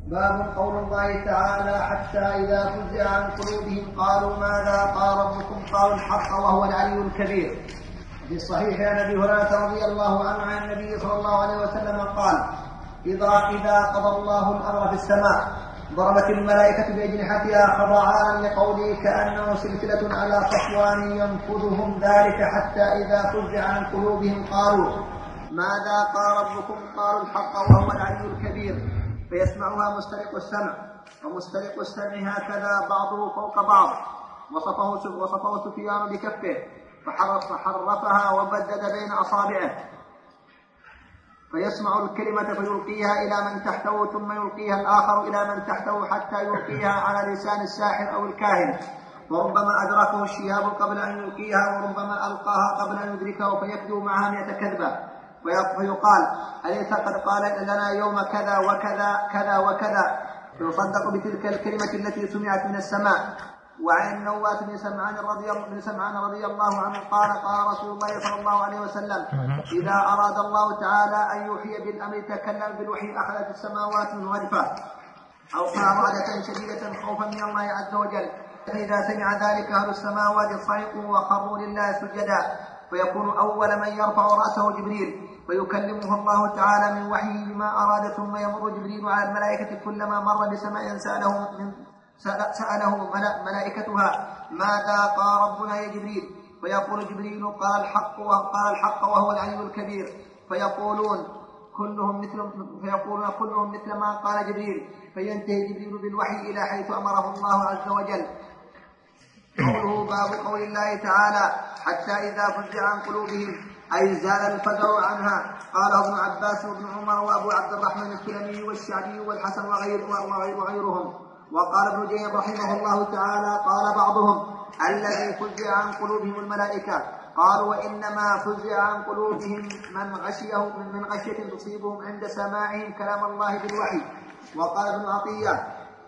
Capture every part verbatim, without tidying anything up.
باب قول الله تعالى حتى إذا فزع عن قلوبهم قالوا ماذا قال ربكم قالوا الحق وهو العلي الكبير. في الصحيح عن أبي هريرة رضي الله عنه عن النبي صلى الله عليه وسلم قال إذا إذا قضى الله الأمر في السماء ضربت الملائكة بأجنحتها خضعانا لقوله كأنه سلسلة على صفوان ينفذهم ذلك حتى إذا فزع عن قلوبهم قالوا ماذا قال ربكم قالوا الحق وهو العلي الكبير. فيسمعها مسترق السمع ومسترق السمع هكذا بعضه فوق بعض. وصفه, وصفه سفيان بكفه فحرفها وبدد بين أصابعه فيسمع الكلمة فيلقيها إلى من تحته ثم يلقيها الآخر إلى من تحته حتى يلقيها على لسان الساحر أو الكاهن. وربما أدركه الشهاب قبل أن يلقيها وربما ألقاها قبل أن يدركه فيكذب معها مئة كذبة فيقال أليس قد قال لنا يوم كذا وكذا كذا وكذا فيصدق بتلك الكلمة التي سمعت من السماء. وعن النواس بن سمعان رضي بن سمعان رضي الله عنه قال قال رسول الله صلى الله عليه وسلم إذا أراد الله تعالى أن يوحي بالأمر تكلم بالوحي أخذت السماوات من غرفة أو رعدة شديدة خوفا من الله عز وجل. فإذا سمع ذلك أهل السماوات صعقوا وخروا لله سجدا فيكون أول من يرفع رأسه جبريل فيكلمه الله تعالى من وحيه بما أراد ثم يمر جبريل على الملائكة كلما مر بسماء سأله من سأله ملائكتها ماذا قال ربنا يا جبريل فيقول جبريل قال الحق وقال الحق وهو العلي الكبير. فيقولون كلهم مثل فيقولون كلهم مثل ما قال جبريل فينتهي جبريل بالوحي إلى حيث أمره الله عز وجل. قوله باب قول الله تعالى حتى إذا فزع عن قلوبهم أي زال الفزع عنها. قال ابن عباس وابن عمر وأبو عبد الرحمن السلمي والشعبي والحسن وغير وغيرهم. وقال ابن جيب رحمه الله تعالى قال بعضهم الذي فزع عن قلوبهم الملائكة قالوا وإنما فزع عن قلوبهم من غشيه من غشية تصيبهم عند سماعهم كلام الله بالوحي. وقال ابن عطية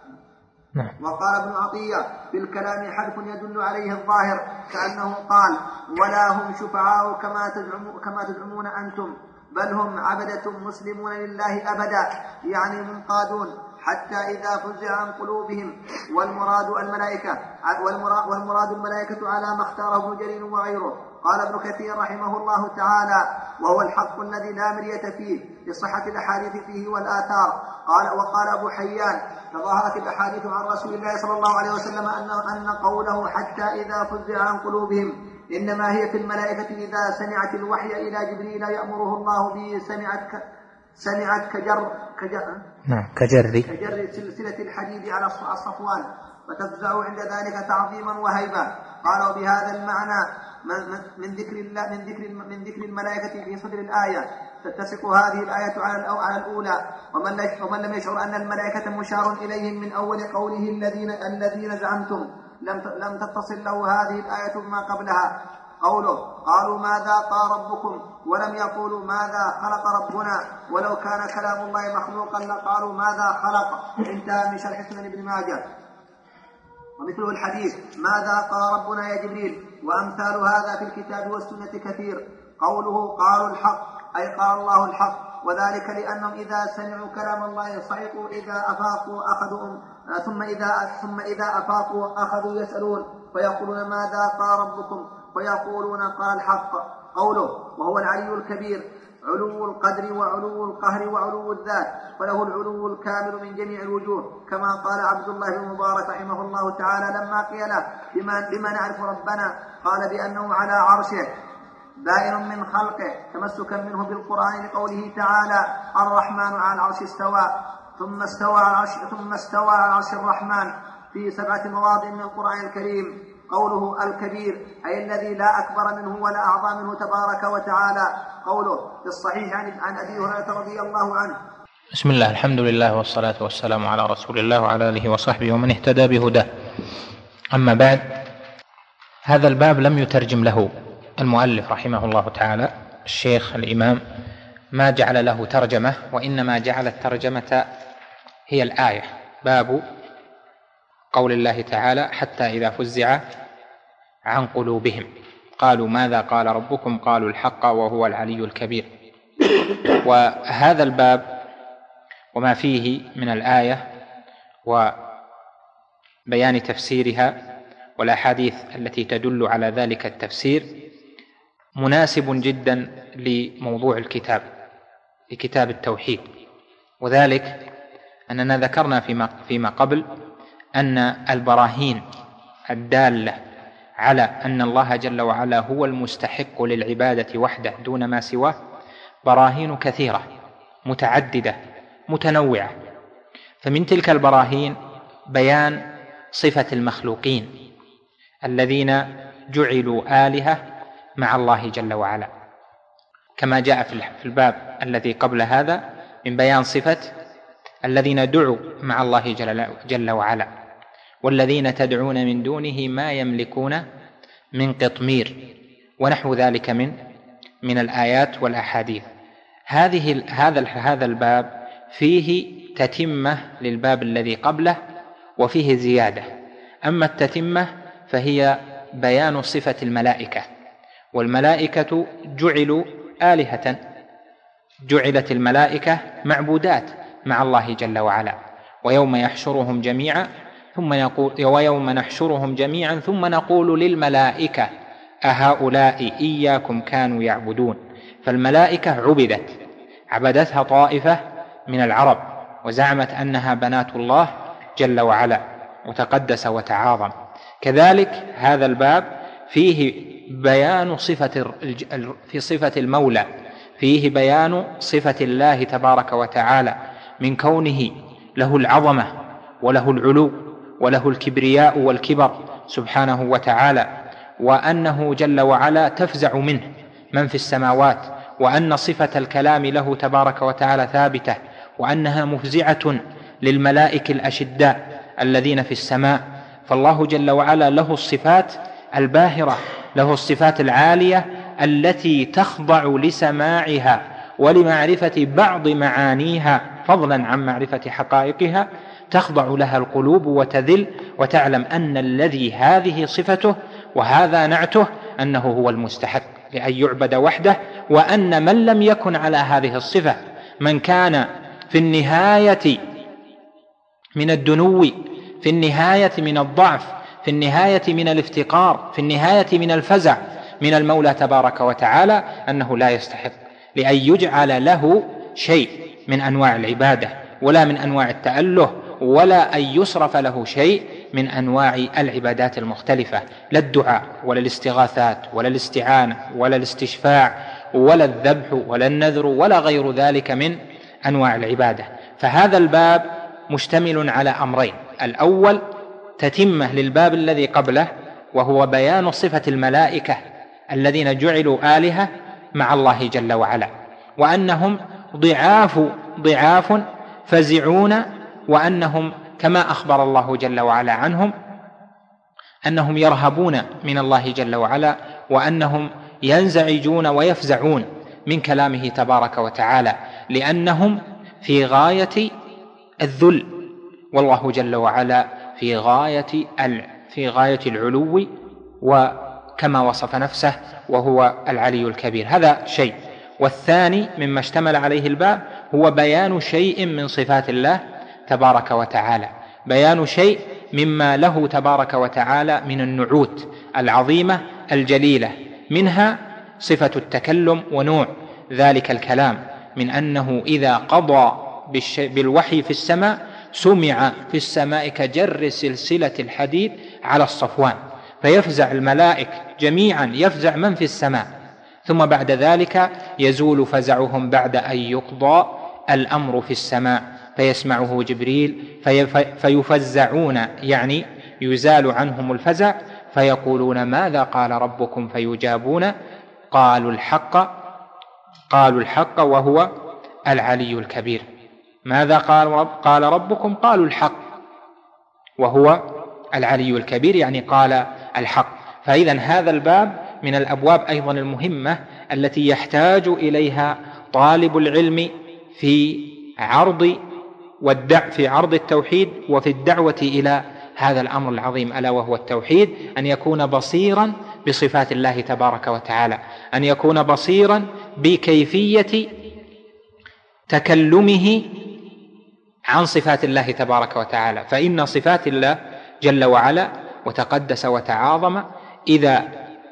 وقال ابن عطية في الكلام حرف يدل عليه الظاهر كأنه قال ولا هم شفعاء كما تزعمون, كما تزعمون أنتم بل هم عبدة مسلمون لله أبدا يعني منقادون حتى إذا فزع عن قلوبهم. والمراد الملائكة والمراد الملائكة على ما اختاره ابن جرير وغيره. قال ابن كثير رحمه الله تعالى وهو الحق الذي لا مرية فيه لصحة الأحاديث فيه والآثار. قال وقال أبو حيان تظاهرت الأحاديث عن رسول الله صلى الله عليه وسلم أن, أن قوله حتى إذا فزع عن قلوبهم إنما هي في الملائكة إذا سمعت الوحي إلى جبريل يأمره الله به سمعت ك سمعت كجر كجر نعم كجر كجر سلسلة الحديد على الصفوان فتفزع عند ذلك تعظيما وهيبة. قالوا بهذا المعنى من ذكر الله من ذكر من ذكر الملائكة في صدر الآية تتسق هذه الآية على على الأولى. ومن ومن لم يشعر أن الملائكة مشار إليهم من أول قوله الذين الذين زعمتم لم لم تتصل له هذه الآية بما قبلها. قوله قالوا ماذا قال ربكم ولم يقولوا ماذا خلق ربنا ولو كان كلام الله مخلوقا لقالوا ماذا خلق. انتهى من شرح سنن ابن ماجه. ومثله الحديث ماذا قال ربنا يا جبريل وأمثال هذا في الكتاب والسنة كثير. قوله قالوا الحق أي قال الله الحق وذلك لأنهم إذا سمعوا كلام الله صعقوا إذا أفاقوا أخذوا ثم إذا ثم إذا أفاقوا أخذوا يسألون فيقولون ماذا قال ربكم فيقولون قال الحق. قوله وهو العلي الكبير علو القدر وعلو القهر وعلو الذات فله العلو الكامل من جميع الوجوه كما قال عبد الله بن مبارك رحمه الله تعالى لما قيل له بما, بما نعرف ربنا قال بأنه على عرشه بائن من خلقه تمسكا منه بالقرآن لقوله تعالى الرحمن على العرش استوى ثم استوى على العرش ثم استوى على عرش الرحمن في سبعة مواضع من القرآن الكريم. قوله الكبير أي الذي لا أكبر منه ولا أعظم منه تبارك وتعالى. قوله في الصحيح عن أبي هريرة رضي الله عنه. بسم الله الحمد لله والصلاة والسلام على رسول الله وعلى آله وصحبه ومن اهتدى بهداه. أما بعد هذا الباب لم يترجم له المؤلف رحمه الله تعالى الشيخ الإمام ما جعل له ترجمة وإنما جعل الترجمة هي الآية باب قول الله تعالى حتى إذا فزع عن قلوبهم قالوا ماذا قال ربكم قالوا الحق وهو العلي الكبير. وهذا الباب وما فيه من الآية وبيان تفسيرها والأحاديث التي تدل على ذلك التفسير مناسب جدا لموضوع الكتاب، لكتاب التوحيد. وذلك أننا ذكرنا فيما, فيما قبل أن البراهين الدالة على أن الله جل وعلا هو المستحق للعبادة وحده دون ما سواه براهين كثيرة متعددة متنوعة. فمن تلك البراهين بيان صفة المخلوقين الذين جعلوا آلهة مع الله جل وعلا، كما جاء في الباب الذي قبل هذا من بيان صفة الذين دعوا مع الله جل وعلا، والذين تدعون من دونه ما يملكون من قطمير، ونحو ذلك من من الآيات والأحاديث. هذه هذا هذا الباب فيه تتمة للباب الذي قبله وفيه زيادة. أما التتمة فهي بيان صفة الملائكة، والملائكة جعلوا آلهة، جعلت الملائكة معبودات مع الله جل وعلا. ويوم يحشرهم جميعا ثم يقول ويوم نحشرهم جميعا ثم نقول للملائكة أهؤلاء إياكم كانوا يعبدون. فالملائكة عبدت، عبدتها طائفة من العرب وزعمت أنها بنات الله جل وعلا وتقدس وتعاظم. كذلك هذا الباب فيه بيان صفة في صفة المولى، فيه بيان صفة الله تبارك وتعالى من كونه له العظمة وله العلو وله الكبرياء والكبر سبحانه وتعالى، وأنه جل وعلا تفزع منه من في السماوات، وأن صفة الكلام له تبارك وتعالى ثابتة، وأنها مفزعة للملائكة الأشداء الذين في السماء. فالله جل وعلا له الصفات الباهرة، له الصفات العالية التي تخضع لسماعها ولمعرفة بعض معانيها فضلا عن معرفة حقائقها، تخضع لها القلوب وتذل وتعلم أن الذي هذه صفته وهذا نعته أنه هو المستحق لأن يعبد وحده، وأن من لم يكن على هذه الصفة، من كان في النهاية من الدنو، في النهاية من الضعف، في النهاية من الافتقار، في النهاية من الفزع من المولى تبارك وتعالى، أنه لا يستحق لأن يجعل له شيء من أنواع العبادة ولا من أنواع التأله، ولا أن يصرف له شيء من أنواع العبادات المختلفة، لا الدعاء ولا الاستغاثات ولا الاستعانة ولا الاستشفاع ولا الذبح ولا النذر ولا غير ذلك من أنواع العبادة. فهذا الباب مشتمل على أمرين: الأول تتمة للباب الذي قبله، وهو بيان صفة الملائكة الذين جعلوا آلهة مع الله جل وعلا، وأنهم ضعاف ضعاف فزعون، وأنهم كما أخبر الله جل وعلا عنهم أنهم يرهبون من الله جل وعلا، وأنهم ينزعجون ويفزعون من كلامه تبارك وتعالى، لأنهم في غاية الذل، والله جل وعلا في غاية في غاية العلو، وكما وصف نفسه وهو العلي الكبير. هذا شيء. والثاني مما اشتمل عليه الباب هو بيان شيء من صفات الله تبارك وتعالى، بيان شيء مما له تبارك وتعالى من النعوت العظيمة الجليلة، منها صفة التكلم ونوع ذلك الكلام، من أنه إذا قضى بالوحي في السماء سمع في السماء كجر سلسلة الحديد على الصفوان، فيفزع الملائك جميعا، يفزع من في السماء، ثم بعد ذلك يزول فزعهم بعد أن يقضى الأمر في السماء، فيسمعه جبريل فيفزعون، يعني يزال عنهم الفزع، فيقولون ماذا قال ربكم؟ فيجابون قالوا الحق قالوا الحق وهو العلي الكبير. ماذا قال رب قال ربكم؟ قالوا الحق وهو العلي الكبير، يعني قال الحق. فإذا هذا الباب من الأبواب أيضا المهمة التي يحتاج إليها طالب العلم في عرض والدع في عرض التوحيد وفي الدعوة إلى هذا الأمر العظيم، ألا وهو التوحيد، أن يكون بصيرا بصفات الله تبارك وتعالى، أن يكون بصيرا بكيفية تكلمه عن صفات الله تبارك وتعالى. فإن صفات الله جل وعلا وتقدس وتعاظم إذا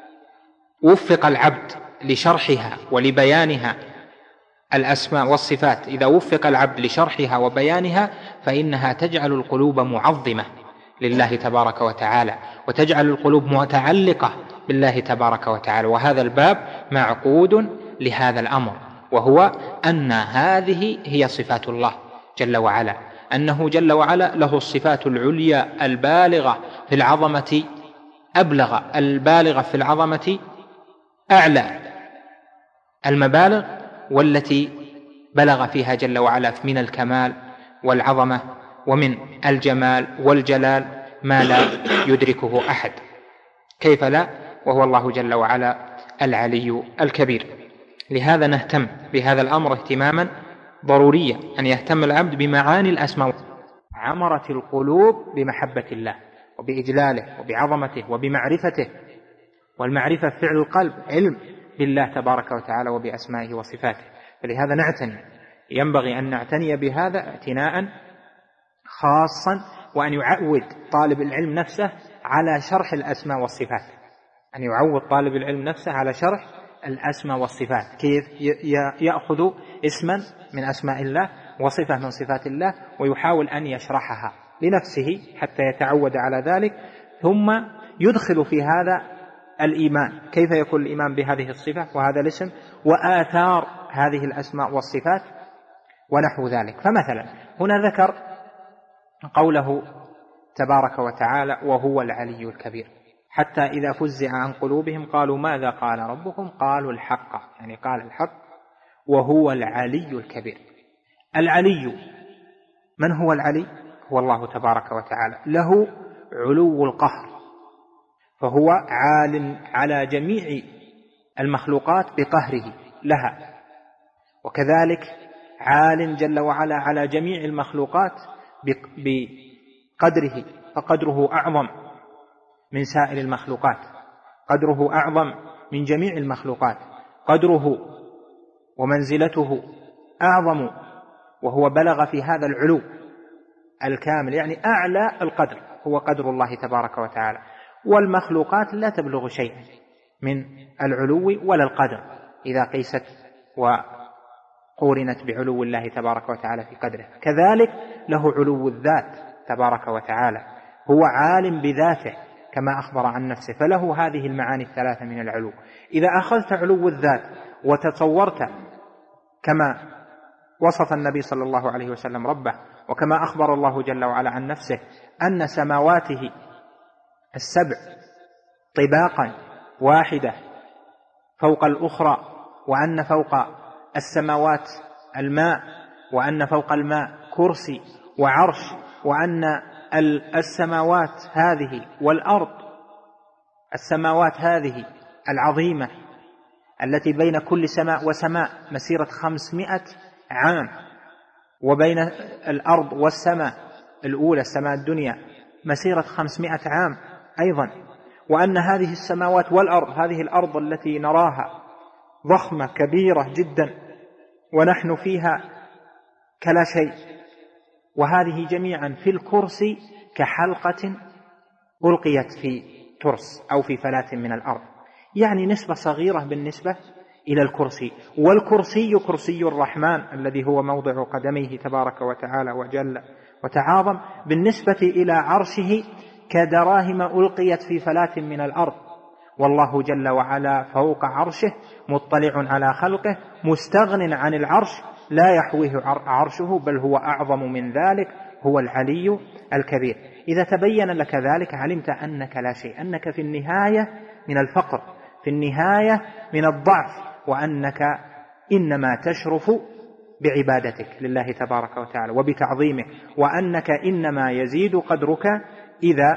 وفق العبد لشرحها ولبيانها، الأسماء والصفات إذا وفق العبد لشرحها وبيانها فإنها تجعل القلوب معظمة لله تبارك وتعالى، وتجعل القلوب متعلقة بالله تبارك وتعالى. وهذا الباب معقود لهذا الأمر، وهو أن هذه هي صفات الله جل وعلا، أنه جل وعلا له الصفات العليا البالغة في العظمة، أبلغ البالغة في العظمة أعلى المبالغ، والتي بلغ فيها جل وعلا من الكمال والعظمة ومن الجمال والجلال ما لا يدركه أحد. كيف لا وهو الله جل وعلا العلي الكبير. لهذا نهتم بهذا الأمر اهتماما ضروريا، أن يهتم العبد بمعاني الأسماء. عمرت القلوب بمحبة الله وبإجلاله وبعظمته وبمعرفته، والمعرفة فعل القلب، علم بالله تبارك وتعالى وبأسمائه وصفاته. فلهذا نعتني، ينبغي أن نعتني بهذا اعتناء خاصا، وأن يعود طالب العلم نفسه على شرح الأسماء والصفات، أن يعود طالب العلم نفسه على شرح الأسماء والصفات، كيف يأخذ اسما من أسماء الله وصفة من صفات الله ويحاول أن يشرحها لنفسه حتى يتعود على ذلك، ثم يدخل في هذا الإيمان، كيف يكون الإيمان بهذه الصفة وهذا الاسم وآثار هذه الأسماء والصفات ونحو ذلك. فمثلا هنا ذكر قوله تبارك وتعالى وهو العلي الكبير، حتى إذا فزع عن قلوبهم قالوا ماذا قال ربكم قالوا الحق، يعني قال الحق. وهو العلي الكبير. العلي، من هو العلي؟ هو الله تبارك وتعالى، له علو القهر، فهو عال على جميع المخلوقات بقهره لها، وكذلك عال جل وعلا على جميع المخلوقات بقدره، فقدره أعظم من سائر المخلوقات، قدره أعظم من جميع المخلوقات، قدره ومنزلته أعظم، وهو بلغ في هذا العلو الكامل، يعني أعلى القدر هو قدر الله تبارك وتعالى، والمخلوقات لا تبلغ شيئا من العلو ولا القدر إذا قيست وقورنت بعلو الله تبارك وتعالى في قدره. كذلك له علو الذات تبارك وتعالى، هو عالم بذاته كما أخبر عن نفسه، فله هذه المعاني الثلاثة من العلو. إذا أخذت علو الذات وتصورت كما وصف النبي صلى الله عليه وسلم ربه، وكما أخبر الله جل وعلا عن نفسه أن سماواته السبع طباقا واحدة فوق الأخرى، وأن فوق السماوات الماء، وأن فوق الماء كرسي وعرش، وأن السماوات هذه والأرض، السماوات هذه العظيمة التي بين كل سماء وسماء مسيرة خمسمائة عام، وبين الأرض والسماء الأولى السماء الدنيا مسيرة خمسمائة عام أيضا، وأن هذه السماوات والأرض، هذه الأرض التي نراها ضخمة كبيرة جدا ونحن فيها كلا شيء، وهذه جميعا في الكرسي كحلقة ألقيت في ترس أو في فلاة من الأرض، يعني نسبة صغيرة بالنسبة إلى الكرسي. والكرسي كرسي الرحمن الذي هو موضع قدميه تبارك وتعالى وجل وتعاظم، بالنسبة إلى عرشه كدراهم ألقيت في فلاة من الأرض، والله جل وعلا فوق عرشه مطلع على خلقه مستغن عن العرش لا يحويه عرشه، بل هو أعظم من ذلك، هو العلي الكبير. إذا تبين لك ذلك علمت أنك لا شيء، أنك في النهاية من الفقر، في النهاية من الضعف، وأنك إنما تشرف بعبادتك لله تبارك وتعالى وبتعظيمه، وأنك إنما يزيد قدرك إذا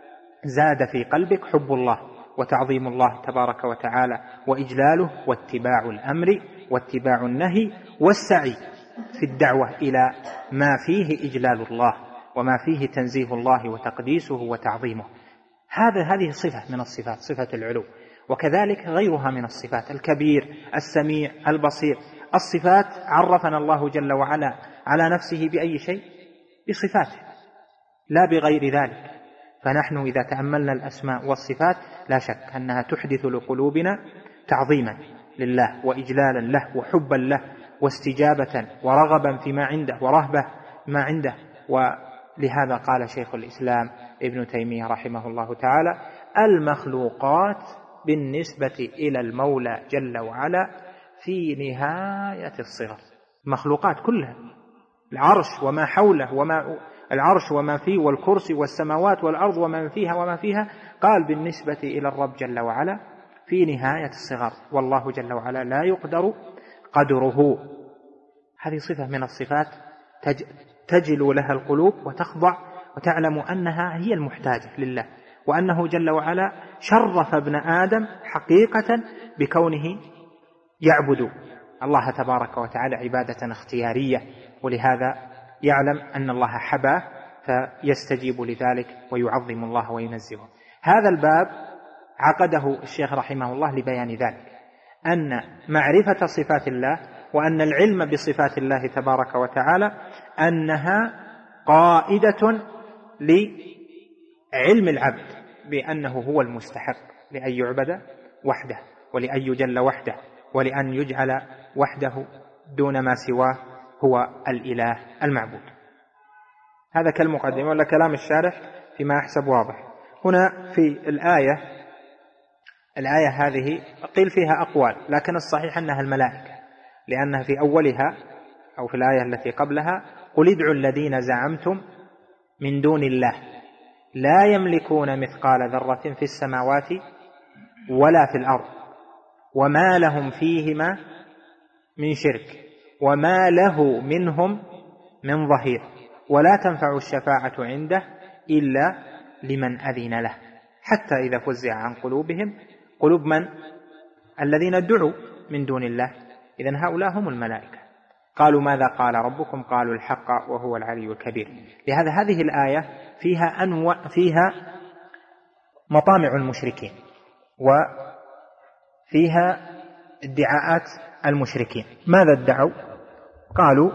زاد في قلبك حب الله وتعظيم الله تبارك وتعالى وإجلاله واتباع الأمر واتباع النهي والسعي في الدعوة إلى ما فيه إجلال الله وما فيه تنزيه الله وتقديسه وتعظيمه. هذا هذه صفة من الصفات، صفة العلو. وكذلك غيرها من الصفات، الكبير، السميع، البصير. الصفات عرفنا الله جل وعلا على نفسه بأي شيء؟ بصفاته لا بغير ذلك. فنحن إذا تأملنا الأسماء والصفات لا شك أنها تحدث لقلوبنا تعظيما لله وإجلالا له وحبا له واستجابة ورغبا فيما عنده ورهبة ما عنده. ولهذا قال شيخ الإسلام ابن تيمية رحمه الله تعالى: المخلوقات بالنسبة إلى المولى جل وعلا في نهاية الصغر. المخلوقات كلها، العرش وما حوله وما العرش وما فيه والكرسي والسماوات والأرض وما فيها وما فيها، قال بالنسبة إلى الرب جل وعلا في نهاية الصغر، والله جل وعلا لا يقدر قدره. هذه صفة من الصفات تجل لها القلوب وتخضع وتعلم أنها هي المحتاجة لله، وأنه جل وعلا شرف ابن آدم حقيقة بكونه يعبد الله تبارك وتعالى عبادة اختيارية، ولهذا يعلم أن الله حباه فيستجيب لذلك ويعظم الله وينزهه. هذا الباب عقده الشيخ رحمه الله لبيان ذلك، أن معرفة صفات الله وأن العلم بصفات الله تبارك وتعالى أنها قائدة لعلم العبد بأنه هو المستحق لأن يعبد وحده ولأن يجل وحده ولأن يجعل وحده دون ما سواه هو الإله المعبود. هذا كالمقدمة ولا كلام الشارح فيما أحسب واضح. هنا في الآية الآية هذه قيل فيها أقوال، لكن الصحيح أنها الملائكة، لأنها في أولها أو في الآية التي قبلها: قل ادعوا الذين زعمتم من دون الله لا يملكون مثقال ذرة في السماوات ولا في الأرض وما لهم فيهما من شرك وما له منهم من ظهير ولا تنفع الشفاعة عنده إلا لمن أذن له حتى إذا فزع عن قلوبهم قلوب من؟ الذين ادعوا من دون الله. إذن هؤلاء هم الملائكة. قالوا ماذا قال ربكم؟ قالوا الحق وهو العلي الكبير. لهذا هذه الآية فيها أنواع، فيها مطامع المشركين وفيها ادعاءات المشركين. ماذا ادعوا؟ قالوا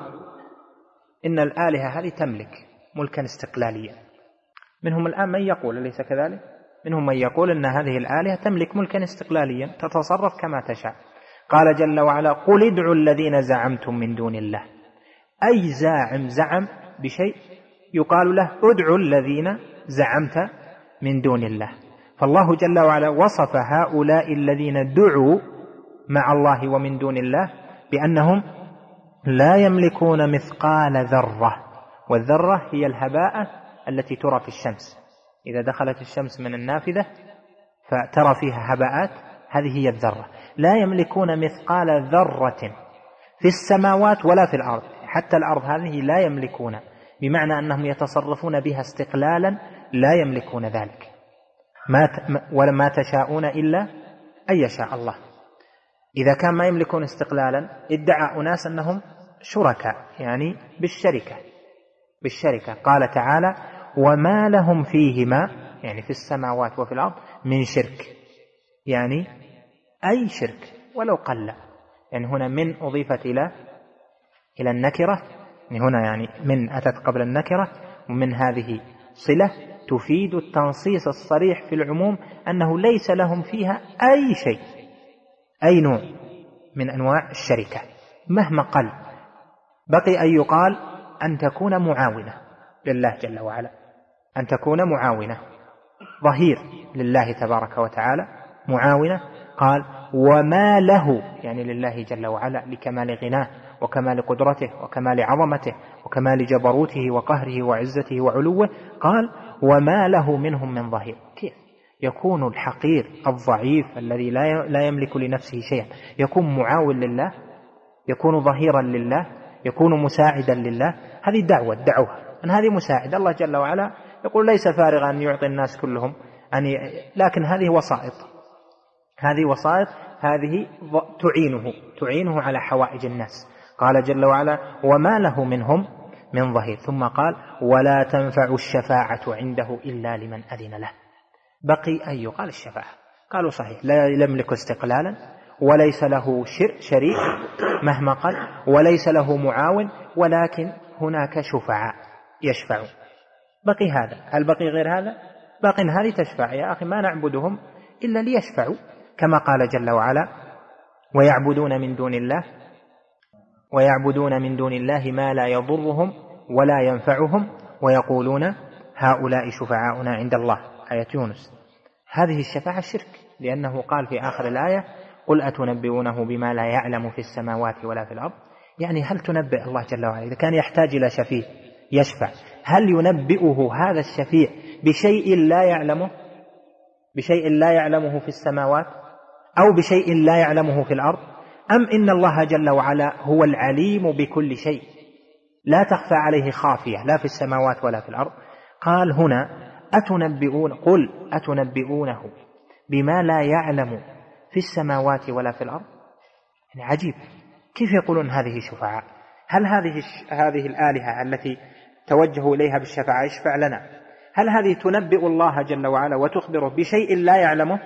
إن الآلهة هذه تملك ملكا استقلاليا. منهم الآن من يقول أليس كذلك؟ منهم من يقول أن هذه الآلهة تملك ملكا استقلاليا تتصرف كما تشاء. قال جل وعلا: قل ادعوا الذين زعمتم من دون الله. أي زاعم زعم بشيء يقال له ادعوا الذين زعمت من دون الله. فالله جل وعلا وصف هؤلاء الذين دعوا مع الله ومن دون الله بأنهم لا يملكون مثقال ذرة، والذرة هي الهباء التي ترى في الشمس. إذا دخلت الشمس من النافذة فترى فيها هباءات، هذه هي الذرة. لا يملكون مثقال ذرة في السماوات ولا في الأرض. حتى الأرض هذه لا يملكون، بمعنى أنهم يتصرفون بها استقلالا، لا يملكون ذلك. ما ولما تشاءون إلا أن يشاء الله. إذا كان ما يملكون استقلالا ادعى أناس أنهم شركاء، يعني بالشركة بالشركة قال تعالى: وما لهم فيهما، يعني في السماوات وفي الأرض، من شرك، يعني أي شرك ولو قل. يعني هنا من أضيفت إلى إلى النكرة، يعني هنا يعني من أتت قبل النكرة، ومن هذه صلة تفيد التنصيص الصريح في العموم أنه ليس لهم فيها أي شيء، أي نوع من أنواع الشركة مهما قل. بقي أن يقال أن تكون معاونة لله جل وعلا، أن تكون معاونة ظهير لله تبارك وتعالى، معاونة. قال: وما له، يعني لله جل وعلا لكمال غناه وكمال قدرته وكمال عظمته وكمال جبروته وقهره وعزته وعلوه. قال: وما له منهم من ظهير. كيف يكون الحقير الضعيف الذي لا يملك لنفسه شيئا يكون معاون لله، يكون ظهيرا لله، يكون مساعدا لله؟ هذه دعوة دعوها أن هذه مساعد. الله جل وعلا يقول ليس فارغا أن يعطي الناس كلهم أن ي... لكن هذه وسائط، هذه وسائط، هذه تعينه تعينه على حوائج الناس. قال جل وعلا: وما له منهم من ظهير. ثم قال: ولا تنفع الشفاعة عنده إلا لمن أذن له. بقي أن يقال الشفاعة. قالوا صحيح لا يملك استقلالا، وليس له شريك مهما قال، وليس له معاون، ولكن هناك شفعاء. يشفعوا. بقي هذا، هل بقي غير هذا؟ باقي هذه تشفع يا أخي، ما نعبدهم إلا ليشفعوا، كما قال جل وعلا: ويعبدون من دون الله ويعبدون من دون الله ما لا يضرهم ولا ينفعهم ويقولون هؤلاء شفعاؤنا عند الله، آية يونس. هذه الشفاعة شرك، لأنه قال في آخر الآية: قل أتنبئونه بما لا يعلم في السماوات ولا في الأرض. يعني هل تنبئ الله جل وعلا إذا كان يحتاج إلى شفيع يشفع، هل ينبئه هذا الشفيع بشيء لا يعلمه بشيء لا يعلمه في السماوات أو بشيء لا يعلمه في الأرض؟ أم إن الله جل وعلا هو العليم بكل شيء لا تخفى عليه خافية لا في السماوات ولا في الأرض؟ قال هنا: أتنبئون قل أتنبئونه بما لا يعلم في السماوات ولا في الأرض. يعني عجيب، كيف يقولون هذه شفعاء؟ هل هذه هذه الآلهة التي توجهوا إليها بالشفاعة يشفع لنا، هل هذه تنبئ الله جل وعلا وتخبره بشيء لا يعلمه؟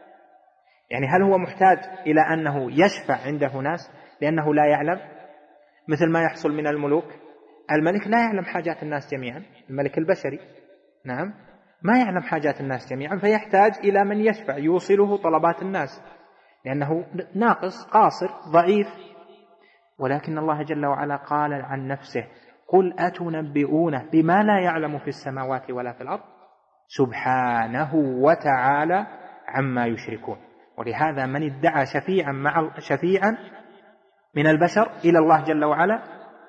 يعني هل هو محتاج إلى أنه يشفع عنده ناس لأنه لا يعلم؟ مثل ما يحصل من الملوك، الملك لا يعلم حاجات الناس جميعا، الملك البشري نعم ما يعلم حاجات الناس جميعا، فيحتاج إلى من يشفع يوصله طلبات الناس لأنه ناقص قاصر ضعيف. ولكن الله جل وعلا قال عن نفسه: قل أتنبئونه بما لا يعلم في السماوات ولا في الأرض سبحانه وتعالى عما يشركون. ولهذا من ادعى شفيعا مع شفيعا من البشر إلى الله جل وعلا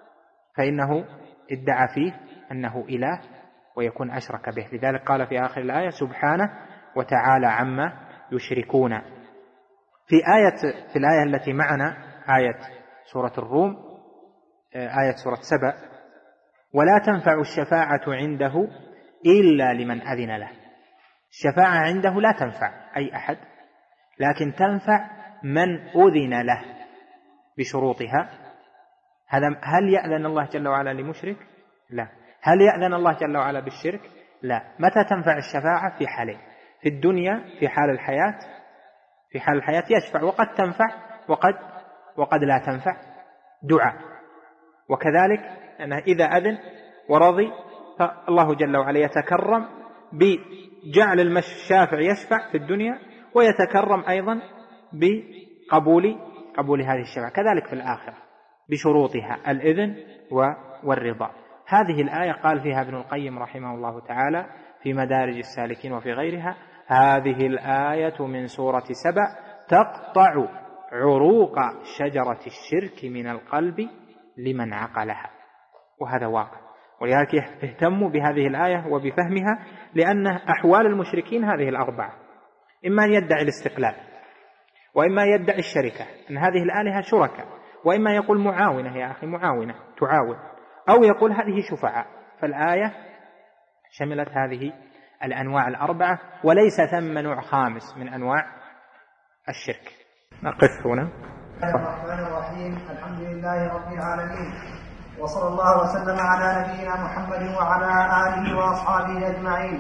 فإنه ادعى فيه أنه إله ويكون أشرك به. لذلك قال في آخر الآية: سبحانه وتعالى عما يشركون. في آية في الآية التي معنا آية سورة الروم، آية سورة سبأ: ولا تنفع الشفاعة عنده إلا لمن أذن له. الشفاعة عنده لا تنفع أي أحد، لكن تنفع من أذن له بشروطها. هذا هل يأذن الله جل وعلا لمشرك؟ لا. هل يأذن الله جل وعلا بالشرك؟ لا. متى تنفع الشفاعة؟ في حالين: في الدنيا في حال الحياة، في حال الحياة يشفع وقد تنفع وقد وقد لا تنفع دعاء. وكذلك أنه إذا أذن ورضي فالله جل وعلا يتكرم بجعل الشافع يشفع في الدنيا، ويتكرم أيضا بقبول قبول هذه الشفاعة كذلك في الآخرة بشروطها الإذن والرضا. هذه الآية قال فيها ابن القيم رحمه الله تعالى في مدارج السالكين وفي غيرها: هذه الآية من سورة سبأ تقطع عروق شجرة الشرك من القلب لمن عقلها. وهذا واقع، ولذلك اهتموا بهذه الآية وبفهمها، لأن أحوال المشركين هذه الأربعة: إما يدعي الاستقلال، وإما يدعي الشركة أن هذه الآلهة شركة، وإما يقول معاونة يا أخي معاونة تعاون، أو يقول هذه شفعاء. فالآية شملت هذه الأنواع الأربعة، وليس ثم نوع خامس من أنواع الشرك. نقف هنا. الرحمن الرحيم. الحمد لله رب العالمين، وصلى الله وسلم على نبينا محمد وعلى آله وأصحابه أجمعين.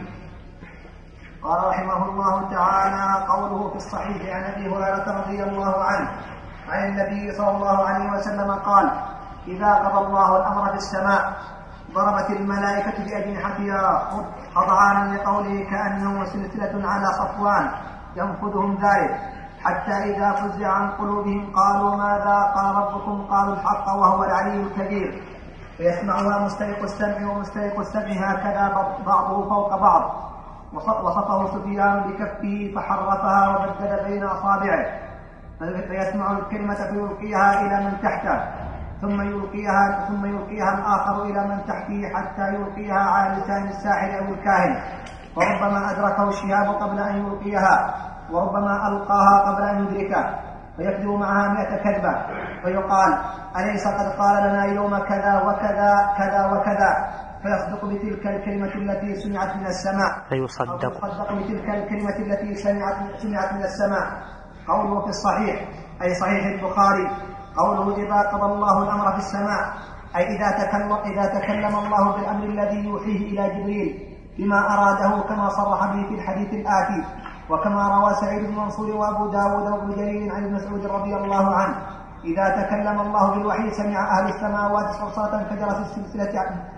قال رحمه الله تعالى: قوله في الصحيح عن أبي هريرة رضي الله عنه عن النبي صلى الله عليه وسلم قال: إذا قضى الله الأمر في السماء ضربت الملائكة بأجنحتها خضعانا لقوله كأنه سلسلة على صفوان ينفذهم ذلك، حتى إذا فزع عن قلوبهم قالوا ماذا قال ربكم؟ قالوا الحق وهو العلي الكبير. فيسمعها مستيق السمع ومستيق السمع هكذا بعضه فوق بعض. وصفه سفيان بكفه فحرفها وبدل بين أصابعه، فيسمع الكلمة فيلقيها إلى من تحته، ثم يلقيها ثم يلقيها الآخر إلى من تحته، حتى يلقيها على لسان الساحر أو الكاهن، وربما أدركه الشهاب قبل أن يلقيها، وربما ألقاها قبل أن يدركه، فيكذب معها مئة كذبة، فيقال: أليس قد قال لنا يوم كذا وكذا كذا وكذا؟ فيصدق بتلك الكلمة التي سمعت من السماء فيصدق فيصدق بتلك الكلمة التي سمعت سمعت من السماء. قوله في الصحيح أي صحيح البخاري: قوله إذا قضى الله الأمر في السماء أي إذا تكلم, إذا تكلم الله بالأمر الذي يوحيه إلى جبريل بما أراده، كما صرح به في الحديث الآتي، وكما روى سعيد بن منصور وأبو داود وابن جرير عن ابن مسعود رضي الله عنه: إذا تكلم الله بالوحي سمع أهل السماوات صرصة كجرس السلسلة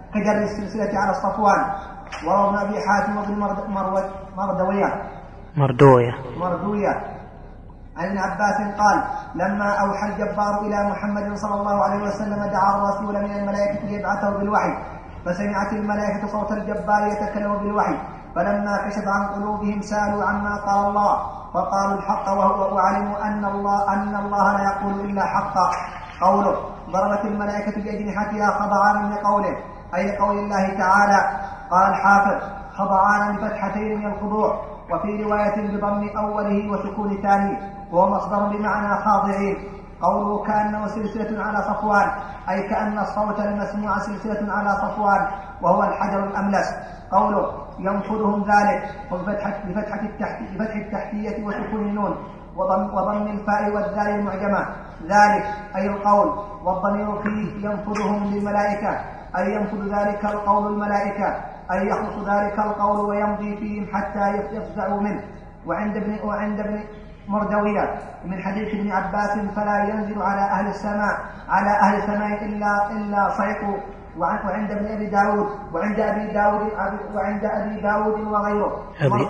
كجر السلسلة على الصفوان. وروى ابن أبي حاتم وابن مردوية مردوية مردوية عن ابن عباس قال لما أوحى الجبار إلى محمد صلى الله عليه وسلم دعا الرسول من الملائكة ليبعثه بالوحي، فسمعت الملائكة صوت الجبار يتكلم بالوحي، فلما كشف عن قلوبهم سألوا عما قال الله فقالوا الحق، وهو وعلموا أن الله أن الله لا يقول إلا حقا. قوله ضربت الملائكة بأجنحتها خضعانا لقوله أي قول الله تعالى. قال الحافظ خضعانا بفتحتين من الخضوع، وفي رواية بضم أوله وسكون ثانيه، وهو مصدر بمعنى خاضعين. قوله كأنه سلسلة على صفوان أي كأن الصوت المسموع سلسلة على صفوان وهو الحجر الأملس. قوله ينفذهم ذلك بفتحة, بفتحة, التحت بفتح التحتية وسكون النون وضم, وضم الفاء والذال المعجمة، ذلك أي القول، والضمير فيه ينفذهم للملائكة أي ينفذ ذلك القول الملائكة أي يخلص ذلك القول ويمضي فيهم حتى يفزعوا منه. وعند ابن, وعند ابن مردوية من حديث ابن عباس فلا ينزل على أهل السماء على أهل السماء إلا, إلا صيق. وعند ابن أبي داود وعند أبي داود وعند أبي داود وغيره.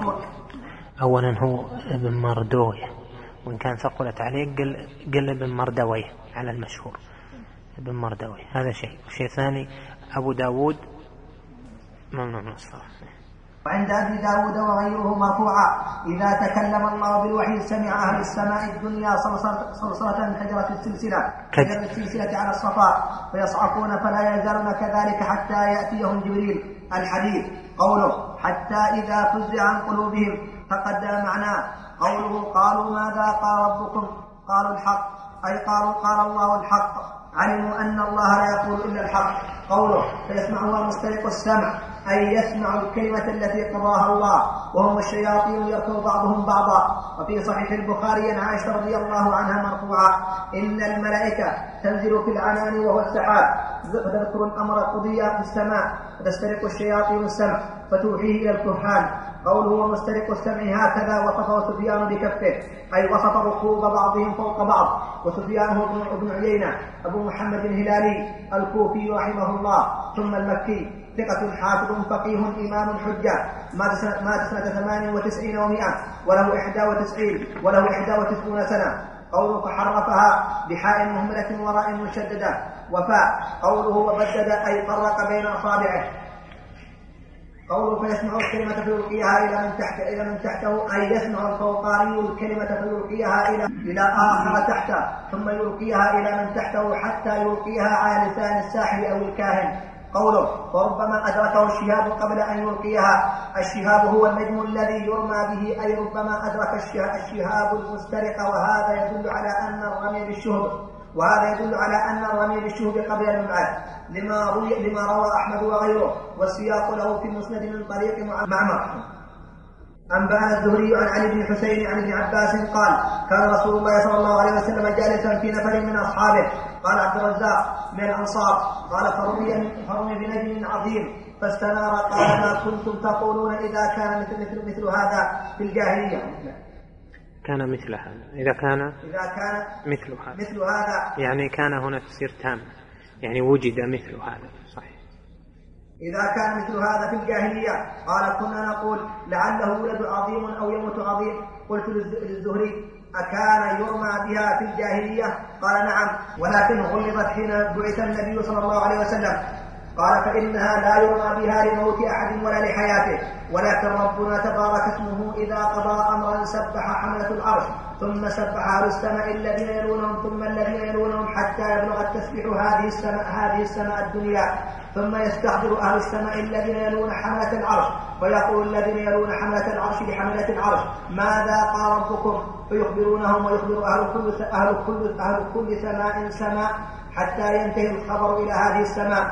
أولا هو ابن مردوية، وإن كان ثقلت عليه قل, قل ابن مردوية على المشهور ابن مردوية، هذا شيء. شيء ثاني أبو داود ممنوع من الصلاة. وعند أبي داود وغيره مرفوعا إذا تكلم الله بالوحي سمع أهل السماء الدنيا صلصلة من حجرة السلسلة حجرة السلسلة على الصفاء فيصعقون فلا يزالون كذلك حتى يأتيهم جبريل. الحديث قوله حتى إذا فزع عن قلوبهم تقدم معناه. قوله قالوا ماذا قال ربكم قالوا الحق أي قالوا قال الله الحق، علموا أن الله لا يقول إلا الحق. قوله فيسمعها مسترق السمع أي يسمع الكلمة التي قضاها الله، وهم الشياطين يركض بعضهم بعضا. وفي صحيح البخاري عن عائشة رضي الله عنها مرفوعا إن الملائكة تنزل في العنان وهو السحاب فتذكر الأمر قضي في السماء فتسترق الشياطين السمع فتوحيه إلى الكهان. قوله ومسترق السمع هكذا وصفه سفيان بكفه أي وصف ركوب بعضهم فوق بعض. وسفيان هو ابن عيينة أبو محمد الهلالي الكوفي رحمه الله ثم المكي، ثقة حافظ فقيه إمام حجة، مات سنة ثمان وتسعين ومئة وله إحدى وتسعين وله إحدى وتسعون سنة. قوله فحرفها بحاء مهملة وراء مشددة وفاء. قوله وبدد أي فرق بين أصابعه. قوله فيسمع الكلمة فيلقيها إلى من تحت إلى من تحته أي يسمع الفوقاني الكلمة فيلقيها إلى إلى آخر تحته ثم يلقيها إلى من تحته حتى يلقيها على لسان الساحر أو الكاهن. قوله وربما أدركه الشهاب قبل أن يلقيها. الشهاب هو النجم الذي يرمى به أي ربما أدرك الشهاب المسترق، وهذا يدل على أن الرمي بالشهب وهذا يدل على أن الرمي بالشهب قبل المبعث لما روي لما روى أحمد وغيره، والسياق له في المسند من طريق معمر. أنبأنا الزهري عن علي بن حسين عن ابن عباس قال كان رسول الله صلى الله عليه وسلم جالسا في نفر من أصحابه. قال عبد الرزاق من الأنصار قال فرمي, فرمي بنجم عظيم فاستنار. قال ما كنتم تقولون إذا كان مثل, مثل, مثل هذا في الجاهلية. كان مثل هذا إذا كان إذا كان مثل هذا مثل هذا يعني كان هنا تفسير تام، يعني وجد مثل هذا صحيح. إذا كان مثل هذا في الجاهلية. قال كنا نقول لعله ولد عظيم أو يموت عظيم. قلت للزهري أكان يرمى بها في الجاهلية؟ قال نعم، ولكن غلظت حين بعث النبي صلى الله عليه وسلم. قال فإنها لا يرمى بها لموت أحد ولا لحياته، ولكن ربنا تبارك اسمه إذا قضى أمرا سبح حملة العرش ثم سبح أهل السماء الذين يلونهم ثم الذين يلونهم حتى يبلغ التسبيح هذه السماء هذه السماء الدنيا، ثم يستحضر أهل السماء الذين يلون حملة العرش فيقول الذين يلون حملة العرش لحملة العرش ماذا قال ربكم؟ فيخبرونهم ويخبر أهل كل أهل كل أهل كل سماء سماء حتى ينتهي الخبر إلى هذه السماء.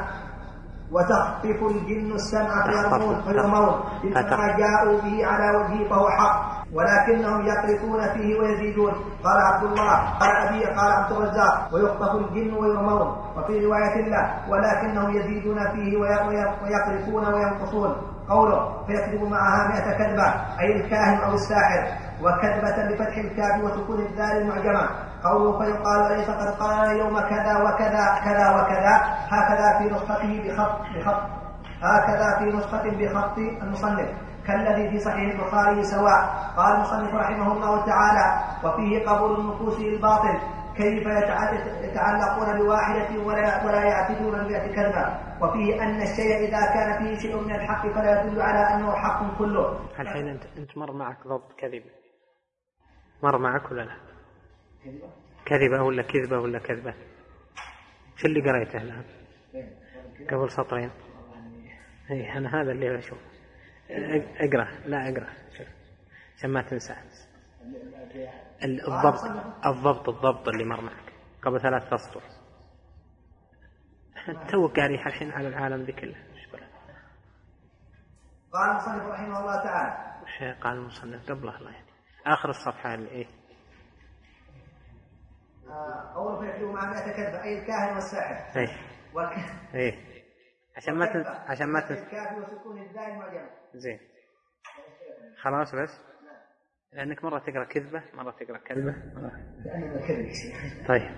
وتخطف الجن السمع فيرمون فيرمون بما جاءوا به على وجهه فهو حق ولكنهم يقرفون فيه ويزيدون. قال عبد الله قال أبي قال عبد الرزاق ويخطف الجن ويرمون، وفي رواية الله ولكنهم يزيدون فيه ويقرفون وينقصون. قوله فيكذب معها مئة كذبة أي الكاهن أو الساحر، وكذبة بفتح الكاف وسكون الذال المعجمة. قوله فيقال لي فقد قال يوم كذا وكذا كذا وكذا هكذا في نسخته بخط بخط هكذا في نسخة بخط المصنف كالذي في صحيح البخاري سواء. قال المصنف رحمه الله تعالى وفيه قبول النفوس للباطل كيف يتعلقون بواحدة ولا, ولا يعتدون بمئة كلمة. وفيه أن الشيء إذا كان فيه شيء من الحق فلا يدل على أنه حق كله. الحين أنت, انت مر معك ضبط كذب مر معك ولا لا؟ كذبة ولا كذبة ولا كذبة؟ شو اللي قريته الآن قبل سطرين؟ اي أنا هذا اللي أشوف. اقرأ لا اقرأ عشان ما تنسى الضبط الضبط الضبط اللي مر معك قبل ثلاث أسطر. تو قاري الحين على العالم ذي كله. قال المصنف رحمه الله تعالى وش قال المصنف قبله الله يعني آخر الصفحة اللي إيه قوله فيحلو مع مئة كذبة أي الكاهن والساحر. إيه والكاهن إيه عشان ما تنسى عشان ما تنسى الكافي وسكون الدال المعجمة. زين خلاص بس لأنك مرة تقرأ كذبة مرة تقرأ كذبة لأنه كذب. طيب.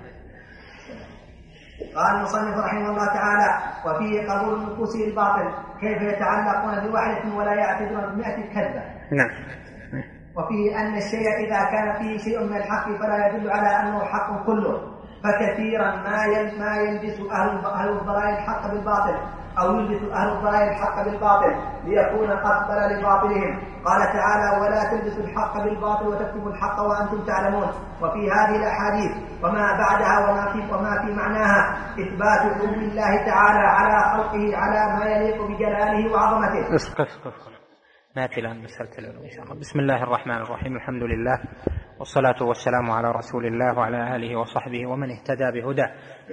قال المصنف رحمه الله تعالى وفيه قبول النفوس للباطل كيف يتعلقون بوحدة ولا يعتدون بمئة كذبة. نعم. وفيه أن الشيء إذا كان فيه شيء من الحق فلا يدل على أنه حق كله. فكثيرا ما ما يلبس أهل الضلال الحق بالباطل أو يلبس أهل الضلال الحق بالباطل ليكون أقبل لباطلهم. قال تعالى ولا تلبسوا الحق بالباطل وتكتموا الحق وأنتم تعلمون. وفي هذه الأحاديث وما بعدها وما في, وما في معناها إثبات علو الله تعالى على خلقه على ما يليق بجلاله وعظمته. اسقف اسقف ناتي الآن مسألة العلو إن شاء الله. بسم الله الرحمن الرحيم الحمد لله والصلاة والسلام على رسول الله وعلى آله وصحبه ومن اهتدى بهداه.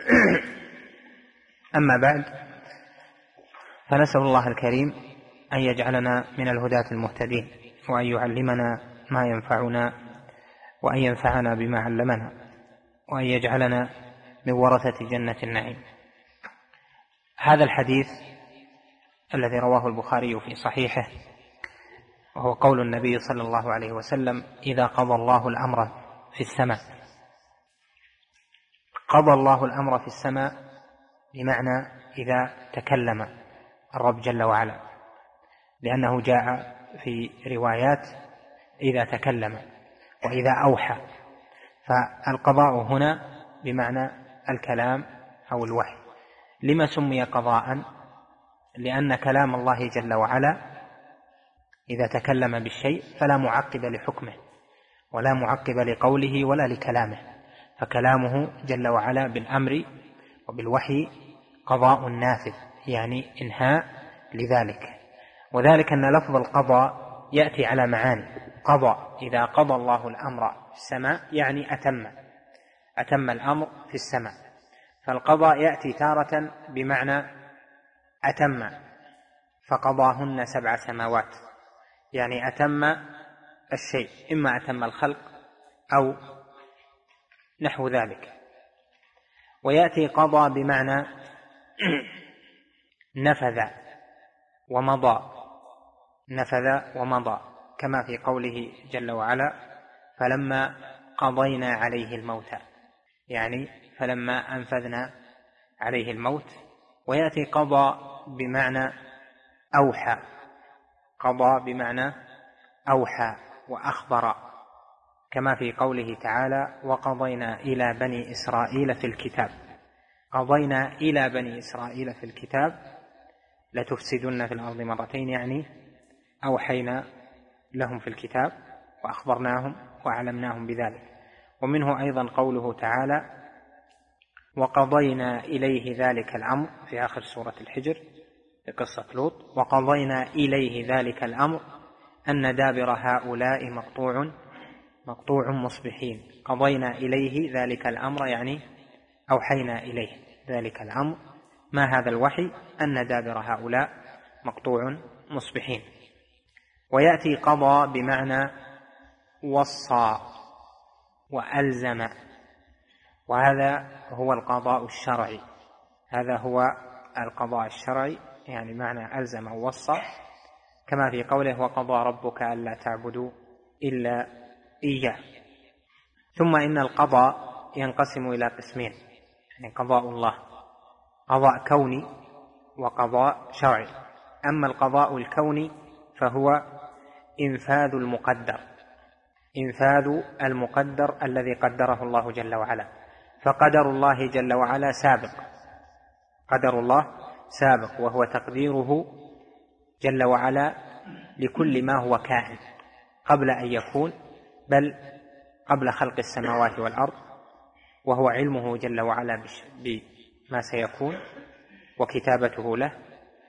أما بعد فنسأل الله الكريم أن يجعلنا من الهداة المهتدين وأن يعلمنا ما ينفعنا وأن ينفعنا بما علمنا وأن يجعلنا من ورثة جنة النعيم. هذا الحديث الذي رواه البخاري في صحيحه وهو قول النبي صلى الله عليه وسلم إذا قضى الله الأمر في السماء. قضى الله الأمر في السماء بمعنى إذا تكلم الرب جل وعلا لأنه جاء في روايات إذا تكلم وإذا أوحى. فالقضاء هنا بمعنى الكلام أو الوحي. لما سمي قضاء؟ لأن كلام الله جل وعلا إذا تكلم بالشيء فلا معقب لحكمه ولا معقب لقوله ولا لكلامه. فكلامه جل وعلا بالأمر وبالوحي قضاء نافذ يعني إنهاء لذلك. وذلك أن لفظ القضاء يأتي على معاني. قضى إذا قضى الله الأمر في السماء يعني أتم أتم الأمر في السماء. فالقضاء يأتي تارة بمعنى أتم فقضاهن سبع سماوات يعني أتم الشيء إما أتم الخلق أو نحو ذلك. ويأتي قضى بمعنى نفذ ومضى نفذ ومضى كما في قوله جل وعلا فلما قضينا عليه الموت يعني فلما أنفذنا عليه الموت. ويأتي قضى بمعنى أوحى قضى بمعنى أوحى وأخبر كما في قوله تعالى وقضينا إلى بني إسرائيل في الكتاب. قضينا إلى بني إسرائيل في الكتاب لتفسدن في الأرض مرتين يعني أوحينا لهم في الكتاب وأخبرناهم وأعلمناهم بذلك. ومنه أيضا قوله تعالى وقضينا إليه ذلك الأمر في آخر سورة الحجر في قصة لوط وقضينا إليه ذلك الأمر أن دابر هؤلاء مقطوع مقطوع مصبحين. قضينا إليه ذلك الأمر يعني أوحينا إليه ذلك الأمر. ما هذا الوحي؟ أن دابر هؤلاء مقطوع مصبحين. ويأتي قضى بمعنى وصى وألزم وهذا هو القضاء الشرعي. هذا هو القضاء الشرعي يعني معنى ألزم ووصى كما في قوله وقضى ربك ألا تعبدوا إلا إياه. ثم إن القضاء ينقسم إلى قسمين، يعني قضاء الله قضاء كوني وقضاء شرعي. أما القضاء الكوني فهو إنفاذ المقدر، إنفاذ المقدر الذي قدره الله جل وعلا. فقدر الله جل وعلا سابق، قدر الله سابق وهو تقديره جل وعلا لكل ما هو كائن قبل أن يكون، بل قبل خلق السماوات والأرض، وهو علمه جل وعلا بما سيكون وكتابته له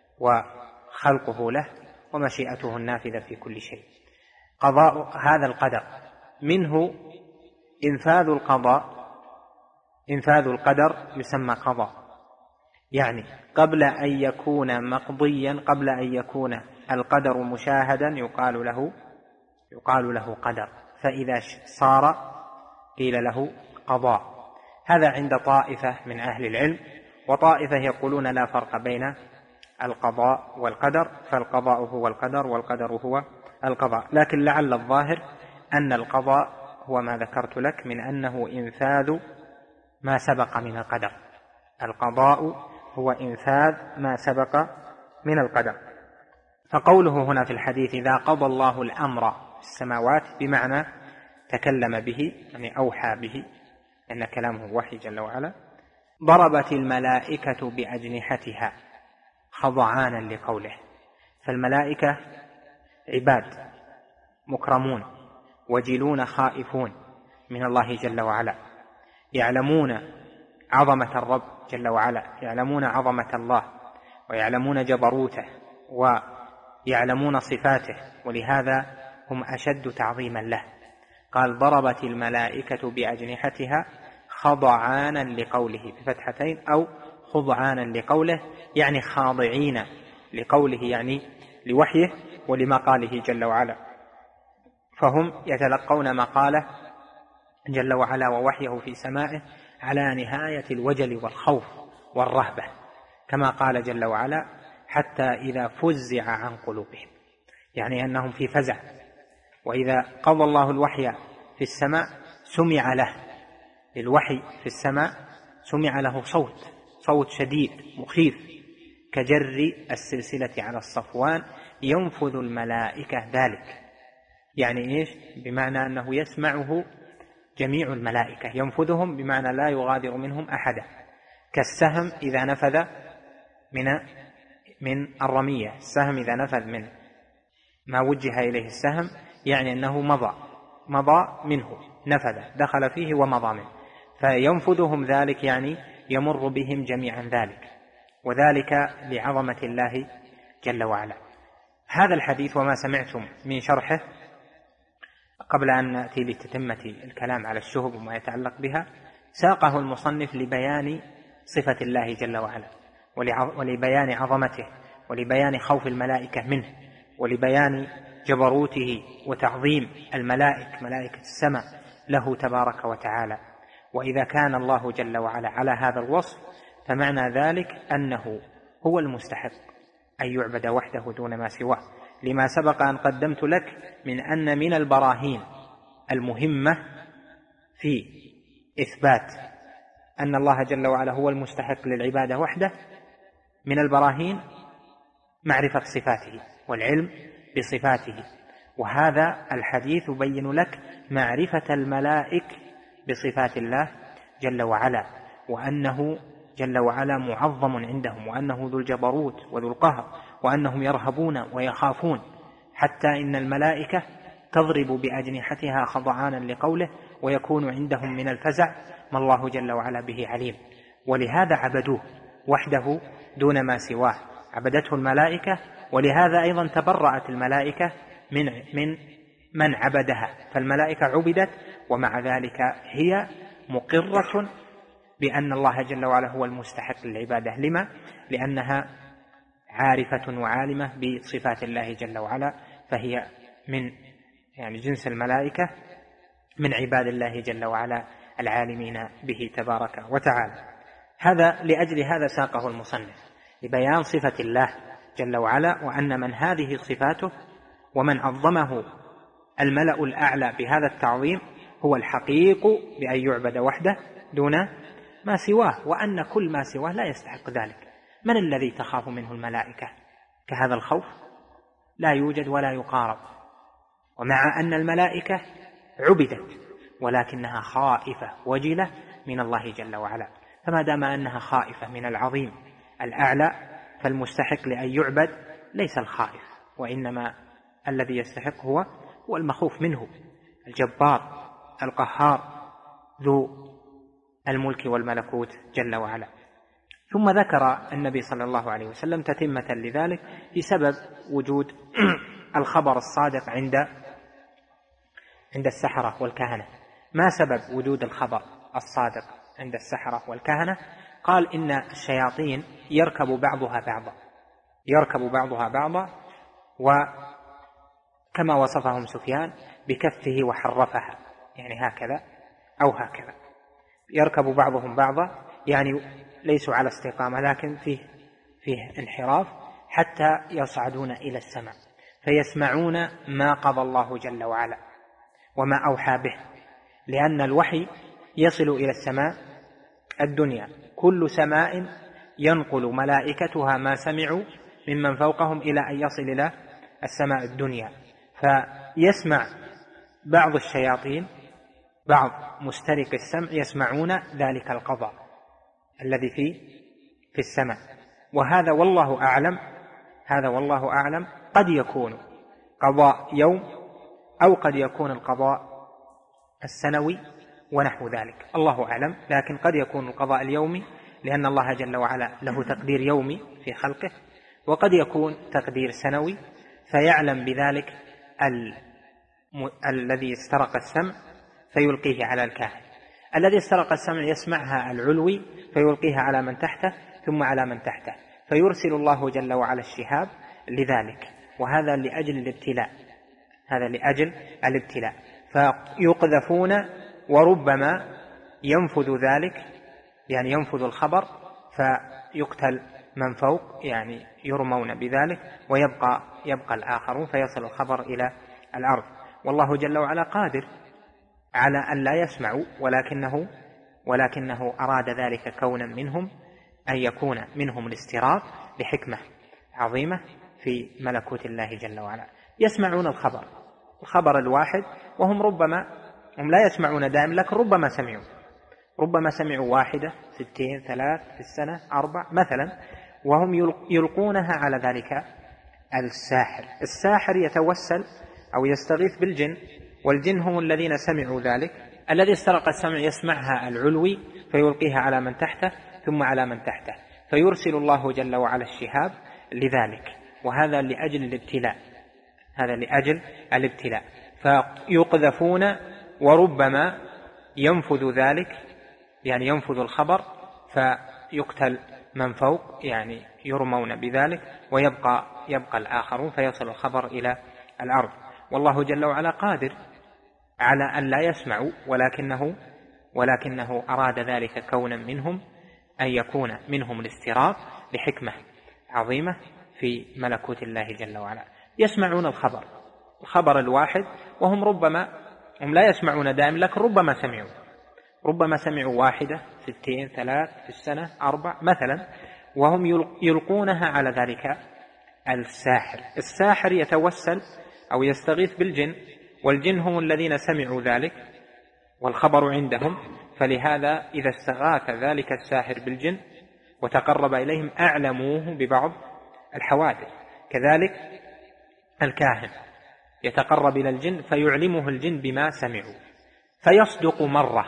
وخلقه له ومشيئته النافذة في كل شيء. قضاء هذا القدر منه إنفاذ القضاء، إنفاذ القدر يسمى قضاء، يعني قبل أن يكون مقضيا، قبل أن يكون القدر مشاهدا يقال له يقال له قدر، فإذا صار قيل له قضاء. هذا عند طائفة من أهل العلم، وطائفة يقولون لا فرق بين القضاء والقدر، فالقضاء هو القدر والقدر هو القضاء. لكن لعل الظاهر أن القضاء هو ما ذكرت لك من أنه إنفاذ ما سبق من القدر، القضاء هو إنفاذ ما سبق من القدر. فقوله هنا في الحديث إذا قضى الله الأمر في السماوات بمعنى تكلم به، يعني أوحى به، أن كلامه وحي جل وعلا. ضربت الملائكة بأجنحتها خضعانا لقوله، فالملائكة عباد مكرمون وجلون خائفون من الله جل وعلا، يعلمون عظمة الرب جل وعلا، يعلمون عظمة الله ويعلمون جبروته ويعلمون صفاته، ولهذا هم أشد تعظيما له. قال ضربت الملائكة بأجنحتها خضعانا لقوله بفتحتين أو خضعانا لقوله، يعني خاضعين لقوله، يعني لوحيه ولمقاله جل وعلا، فهم يتلقون مقاله جل وعلا ووحيه في سمائه على نهاية الوجل والخوف والرهبة، كما قال جل وعلا حتى إذا فزع عن قلوبهم، يعني أنهم في فزع. وإذا قضى الله الوحي في السماء سمع له، الوحي في السماء سمع له صوت صوت شديد مخيف كجر السلسلة على الصفوان ينفذ الملائكة ذلك، يعني إيش؟ بمعنى أنه يسمعه جميع الملائكة، ينفذهم بمعنى لا يغادر منهم أحدا، كالسهم إذا نفذ من من الرمية، السهم إذا نفذ من ما وجه إليه السهم يعني أنه مضى مضى منه، نفذ دخل فيه ومضى منه، فينفذهم ذلك يعني يمر بهم جميعا ذلك، وذلك لعظمة الله جل وعلا. هذا الحديث وما سمعتم من شرحه قبل أن نأتي لتتمة الكلام على الشهب وما يتعلق بها، ساقه المصنف لبيان صفة الله جل وعلا ولبيان عظمته ولبيان خوف الملائكة منه ولبيان جبروته وتعظيم الملائكة ملائكة السماء له تبارك وتعالى. وإذا كان الله جل وعلا على هذا الوصف فمعنى ذلك أنه هو المستحق أن يعبد وحده دون ما سواه، لما سبق أن قدمت لك من أن من البراهين المهمة في إثبات أن الله جل وعلا هو المستحق للعبادة وحده، من البراهين معرفة صفاته والعلم بصفاته، وهذا الحديث يبين لك معرفة الملائك بصفات الله جل وعلا، وأنه جل وعلا معظم عندهم، وأنه ذو الجبروت وذو القهر، وأنهم يرهبون ويخافون، حتى إن الملائكة تضرب بأجنحتها خضعانا لقوله، ويكون عندهم من الفزع ما الله جل وعلا به عليم، ولهذا عبدوه وحده دون ما سواه، عبدته الملائكة، ولهذا أيضا تبرأت الملائكة من من من عبدها، فالملائكة عبدت ومع ذلك هي مقرة بأن الله جل وعلا هو المستحق للعبادة. لما؟ لأنها عارفة وعالمة بصفات الله جل وعلا، فهي من يعني جنس الملائكة من عباد الله جل وعلا العالمين به تبارك وتعالى. هذا لأجل هذا ساقه المصنف لبيان صفة الله جل وعلا، وأن من هذه صفاته ومن عظمه الملأ الأعلى بهذا التعظيم هو الحقيق بأن يعبد وحده دون ما سواه، وأن كل ما سواه لا يستحق ذلك. من الذي تخاف منه الملائكة كهذا الخوف؟ لا يوجد ولا يقارب. ومع أن الملائكة عبدت ولكنها خائفة وجلة من الله جل وعلا، فما دام أنها خائفة من العظيم الأعلى فالمستحق لأن يعبد ليس الخائف، وإنما الذي يستحق هو هو المخوف منه، الجبار القهار ذو الملك والملكوت جل وعلا. ثم ذكر النبي صلى الله عليه وسلم تتمة لذلك في سبب وجود الخبر الصادق عند عند السحرة والكهنة. ما سبب وجود الخبر الصادق عند السحرة والكهنة؟ قال إن الشياطين يركب بعضها بعضا يركب بعضها بعضا وكما وصفهم سفيان بكفه وحرفها، يعني هكذا أو هكذا، يركب بعضهم بعضا، يعني ليسوا على استقامة لكن فيه, فيه انحراف حتى يصعدون إلى السماء فيسمعون ما قضى الله جل وعلا وما أوحى به، لأن الوحي يصل إلى السماء الدنيا، كل سماء ينقل ملائكتها ما سمعوا ممن فوقهم إلى أن يصل إلى السماء الدنيا، فيسمع بعض الشياطين بعض مسترق السمع يسمعون ذلك القضاء الذي في في السماء. وهذا والله أعلم هذا والله أعلم قد يكون قضاء يوم أو قد يكون القضاء السنوي ونحو ذلك، الله أعلم، لكن قد يكون القضاء اليومي لأن الله جل وعلا له تقدير يومي في خلقه، وقد يكون تقدير سنوي فيعلم بذلك ال... الذي استرق السمع فيلقيه على الكاهن، الذي استرق السمع يسمعها العلوي فيلقيها على من تحته ثم على من تحته، فيرسل الله جل وعلا الشهاب لذلك، وهذا لأجل الابتلاء هذا لأجل الابتلاء فيقذفون، وربما ينفذ ذلك يعني ينفذ الخبر فيقتل من فوق، يعني يرمون بذلك، ويبقى يبقى الآخرون فيصل الخبر إلى الأرض. والله جل وعلا قادر على أن لا يسمعوا، ولكنه ولكنه أراد ذلك كونا منهم أن يكون منهم الاستراق بحكمة عظيمة في ملكوت الله جل وعلا. يسمعون الخبر الخبر الواحد، وهم ربما هم لا يسمعون دائما، لكن ربما سمعوا ربما سمعوا واحدة ستين ثلاث في السنة أربع مثلا، وهم يلقونها على ذلك الساحر. الساحر يتوسل أو يستغيث بالجن، والجن هم الذين سمعوا ذلك، الذي استرق السمع يسمعها العلوي فيلقيها على من تحته ثم على من تحته، فيرسل الله جل وعلا الشهاب لذلك، وهذا لأجل الابتلاء هذا لأجل الابتلاء فيقذفون، وربما ينفذ ذلك يعني ينفذ الخبر فيقتل من فوق، يعني يرمون بذلك، ويبقى يبقى الآخرون فيصل الخبر إلى الأرض. والله جل وعلا قادر على أن لا يسمعوا، ولكنه ولكنه أراد ذلك كونا منهم أن يكون منهم الاستراق بحكمة عظيمة في ملكوت الله جل وعلا. يسمعون الخبر الخبر الواحد، وهم ربما هم لا يسمعون دائما، لكن ربما سمعوا ربما سمعوا واحدة ستين ثلاث في السنة أربع مثلا، وهم يلقونها على ذلك الساحر. الساحر يتوسل أو يستغيث بالجن، والجن هم الذين سمعوا ذلك والخبر عندهم، فلهذا إذا استغاث ذلك الساحر بالجن وتقرب إليهم أعلموه ببعض الحوادث. كذلك الكاهن يتقرب إلى الجن فيعلمه الجن بما سمعوا، فيصدق مرة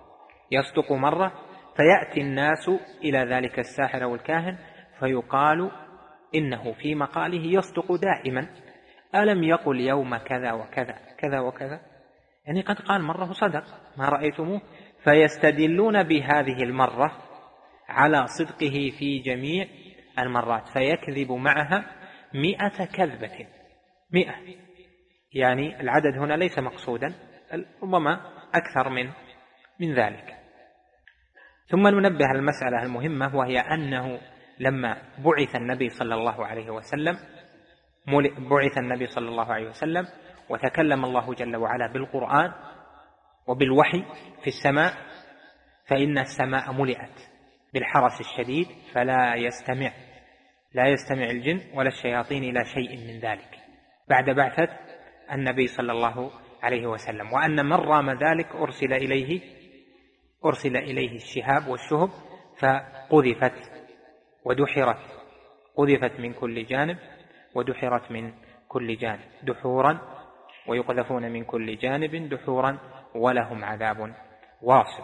يصدق مرة فيأتي الناس إلى ذلك الساحر والكاهن فيقال إنه في مقاله يصدق دائما، ألم يقل يوم كذا وكذا كذا وكذا، يعني قد قال مرة صدق ما رأيتموه، فيستدلون بهذه المرة على صدقه في جميع المرات، فيكذب معها مئة كذبة مئة، يعني العدد هنا ليس مقصودا، ربما أكثر من من ذلك. ثم ننبه على المسألة المهمة، وهي أنه لما بعث النبي صلى الله عليه وسلم بعث النبي صلى الله عليه وسلم وتكلم الله جل وعلا بالقرآن، وبالوحي في السماء فإن السماء ملئت بالحرس الشديد فلا يستمع لا يستمع الجن ولا الشياطين إلى شيء من ذلك بعد بعثة النبي صلى الله عليه وسلم، وأن من رام ذلك أرسل إليه أرسل إليه الشهاب والشهب فقذفت ودحرت قذفت من كل جانب ودحرت من كل جانب دحورا، ويقذفون من كل جانب دحورا ولهم عذاب واصب.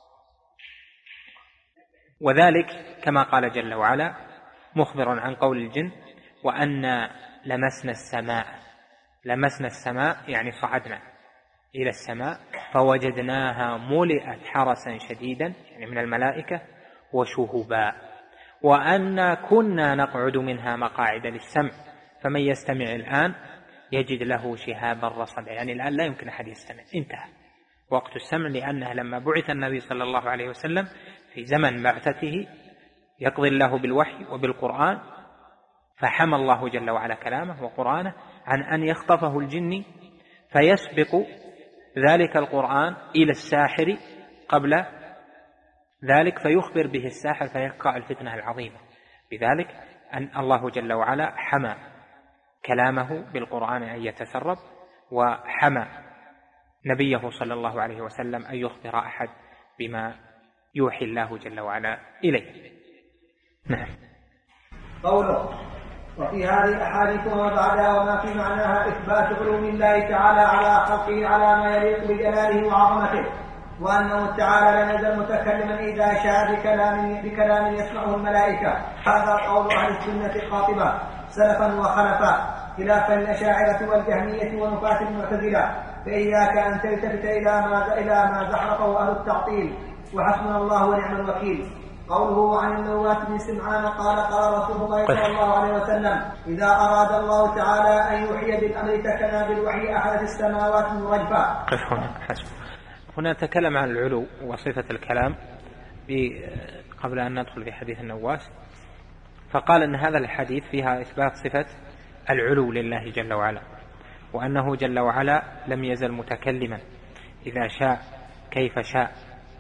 وذلك كما قال جل وعلا مخبرا عن قول الجن وأنا لمسنا السماء لمسنا السماء يعني صعدنا إلى السماء فوجدناها ملئت حرسا شديدا يعني من الملائكة وشهبا وأنا كنا نقعد منها مقاعد للسمع فمن يستمع الآن يجد له شهابا رصدا، يعني الآن لا يمكن أحد يستمع، انتهى وقت السمع، لأنه لما بعث النبي صلى الله عليه وسلم في زمن بعثته يقضي الله بالوحي وبالقرآن، فحمى الله جل وعلا كلامه وقرآنه عن أن يخطفه الجن فيسبق ذلك القرآن إلى الساحر قبل ذلك فيخبر به الساحر فيقع الفتنة العظيمة. بذلك أن الله جل وعلا حمى كلامه بالقرآن أن يتسرب، وحمى نبيه صلى الله عليه وسلم أن يخبر أحد بما يوحي الله جل وعلا إليه. نعم. قوله وفي هذه الأحاديث وما بعدها وما في معناها إثبات علوم الله تعالى على خلقه على ما يليق بجلاله وعظمته، وأنه تعالى لم يزل متكلما إذا شاء بكلام, بكلام يسمعه الملائكة. هذا قول أهل السنة قاطبة سلفا وخلفا خلافا الأشاعرة والجهمية ونفاة المعتزلة، فإياك أن تلتفت إلى ما إلى ما زحرقه أهل التعطيل، وحسبنا الله ونعم الوكيل. قوله عن النواس بن سمعان قال قال رسول الله صلى الله عليه وسلم إذا أراد الله تعالى أن يوحي بالأمر تكلم بالوحي أحدث السماوات من رجفة. هنا تكلم عن العلو وصفة الكلام قبل أن ندخل في حديث النواس، فقال أن هذا الحديث فيها إثبات صفة العلو لله جل وعلا، وأنه جل وعلا لم يزل متكلما إذا شاء كيف شاء.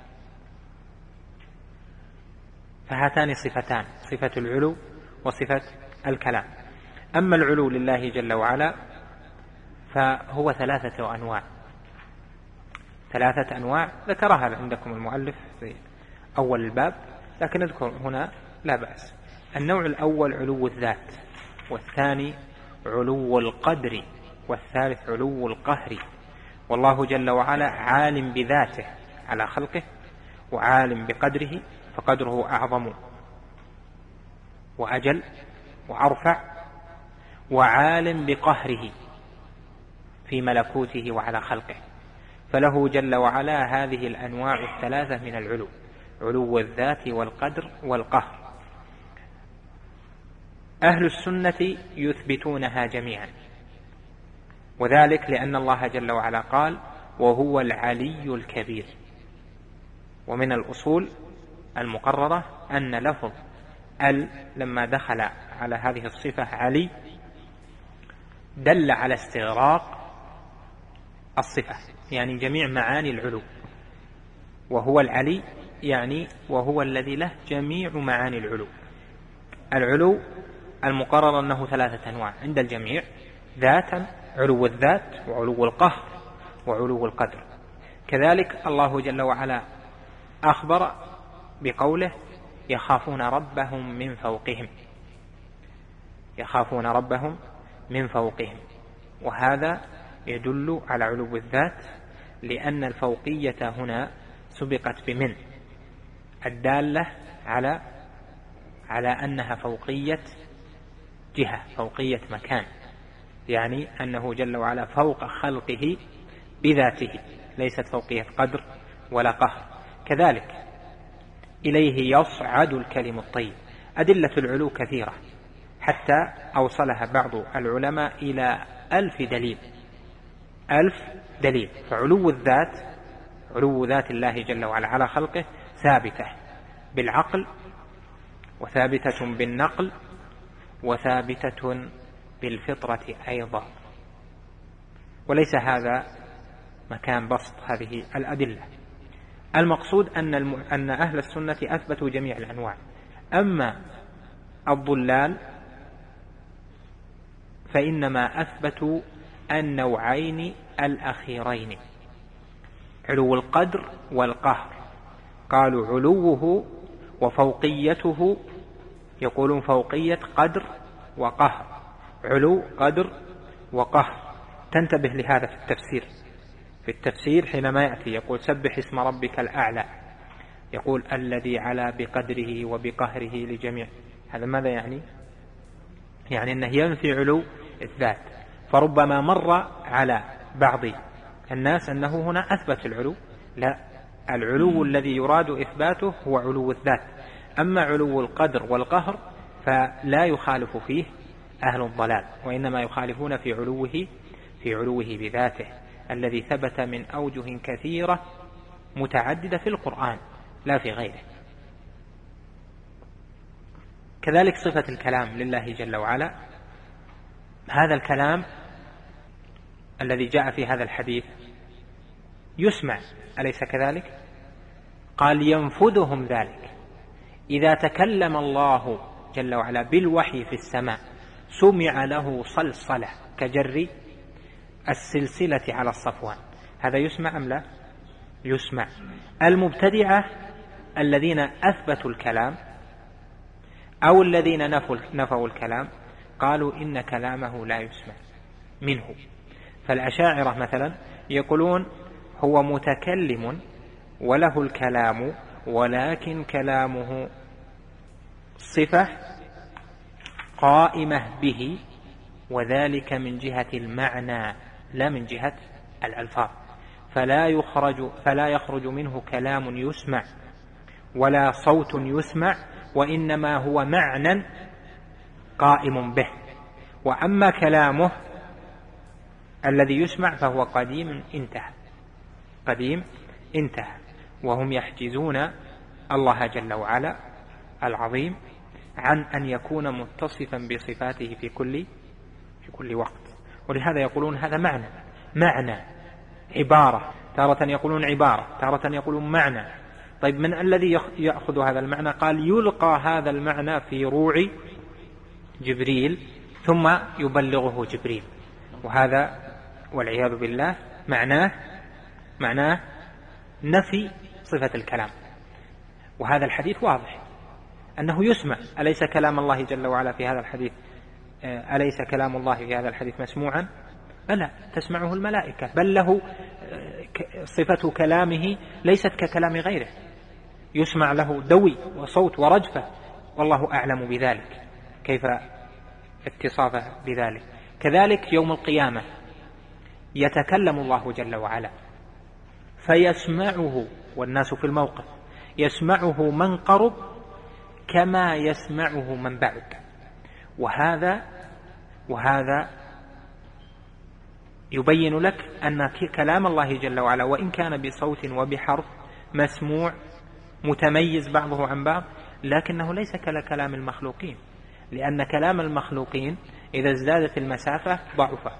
فهاتان صفتان، صفة العلو وصفة الكلام. أما العلو لله جل وعلا فهو ثلاثة أنواع ثلاثة أنواع ذكرها عندكم المؤلف في أول الباب، لكن نذكر هنا لا بأس. النوع الأول علو الذات، والثاني علو القدر، والثالث علو القهر. والله جل وعلا عالم بذاته على خلقه، وعالم بقدره فقدره أعظم وأجل وأرفع، وعالم بقهره في ملكوته وعلى خلقه، فله جل وعلا هذه الأنواع الثلاثة من العلو، علو الذات والقدر والقهر. أهل السنة يثبتونها جميعا، وذلك لأن الله جل وعلا قال وهو العلي الكبير. ومن الأصول المقررة أن لفظ ال لما دخل على هذه الصفة علي دل على استغراق الصفة، يعني جميع معاني العلو، وهو العلي يعني وهو الذي له جميع معاني العلو. العلو المقرر أنه ثلاثة أنواع عند الجميع، ذاتا علو الذات وعلو القهر وعلو القدر. كذلك الله جل وعلا أخبر بقوله يخافون ربهم من فوقهم، يخافون ربهم من فوقهم، وهذا يدل على علو الذات، لأن الفوقية هنا سبقت بمن الدالة على على أنها فوقية جهة، فوقية مكان، يعني أنه جل وعلا فوق خلقه بذاته، ليست فوقية قدر ولا قهر. كذلك إليه يصعد الكلم الطيب. أدلة العلو كثيرة حتى أوصلها بعض العلماء إلى ألف دليل ألف دليل. فعلو الذات، علو ذات الله جل وعلا على خلقه ثابتة بالعقل، وثابتة بالنقل، وثابتة بالفطرة أيضا. وليس هذا مكان بسط هذه الأدلة. المقصود أن, الم... أن أهل السنة أثبتوا جميع الأنواع. أما الضلال فإنما أثبتوا النوعين الأخيرين، علو القدر والقهر. قالوا علوه وفوقيته، يقولون فوقية قدر وقهر، علو قدر وقهر. تنتبه لهذا في التفسير. في التفسير حينما يأتي يقول سبح اسم ربك الأعلى، يقول الذي علا بقدره وبقهره لجميع. هذا ماذا يعني؟ يعني أنه ينفي علو الذات. فربما مر على بعض الناس أنه هنا أثبت العلو، لا، العلو الذي يراد إثباته هو علو الذات. أما علو القدر والقهر فلا يخالف فيه أهل الضلال، وإنما يخالفون في علوه في علوه بذاته الذي ثبت من أوجه كثيرة متعددة في القرآن لا في غيره. كذلك صفة الكلام لله جل وعلا، هذا الكلام الذي جاء في هذا الحديث يسمع، أليس كذلك؟ قال ينفذهم ذلك. إذا تكلم الله جل وعلا بالوحي في السماء سمع له صلصلة كجر السلسلة على الصفوان. هذا يسمع أم لا؟ يسمع. المبتدعة الذين أثبتوا الكلام أو الذين نفوا الكلام قالوا إن كلامه لا يسمع منه. فالأشاعرة مثلا يقولون هو متكلم وله الكلام، ولكن كلامه صفة قائمة به، وذلك من جهة المعنى لا من جهة الألفاظ. فلا يخرج, فلا يخرج منه كلام يسمع ولا صوت يسمع، وإنما هو معنى قائم به. وأما كلامه الذي يسمع فهو قديم انتهى، قديم انتهى. وهم يحجزون الله جل وعلا العظيم عن أن يكون متصفا بصفاته في كل في كل وقت. ولهذا يقولون هذا معنى معنى عبارة، تارة يقولون عبارة، تارة يقولون معنى. طيب من الذي يأخذ هذا المعنى؟ قال يلقى هذا المعنى في روع جبريل ثم يبلغه جبريل، وهذا والعياذ بالله معناه معناه نفي صفة الكلام. وهذا الحديث واضح أنه يسمع. أليس كلام الله جل وعلا في هذا الحديث أليس كلام الله في هذا الحديث مسموعا؟ بلى، تسمعه الملائكة، بل له صفة كلامه ليست ككلام غيره، يسمع له دوي وصوت ورجفة، والله أعلم بذلك كيف اتصافه بذلك. كذلك يوم القيامة يتكلم الله جل وعلا فيسمعه، والناس في الموقف يسمعه من قرب كما يسمعه من بعد. وهذا وهذا يبين لك أن كلام الله جل وعلا وإن كان بصوت وبحرف مسموع متميز بعضه عن بعض، لكنه ليس كلام المخلوقين، لأن كلام المخلوقين إذا ازدادت المسافة ضعف.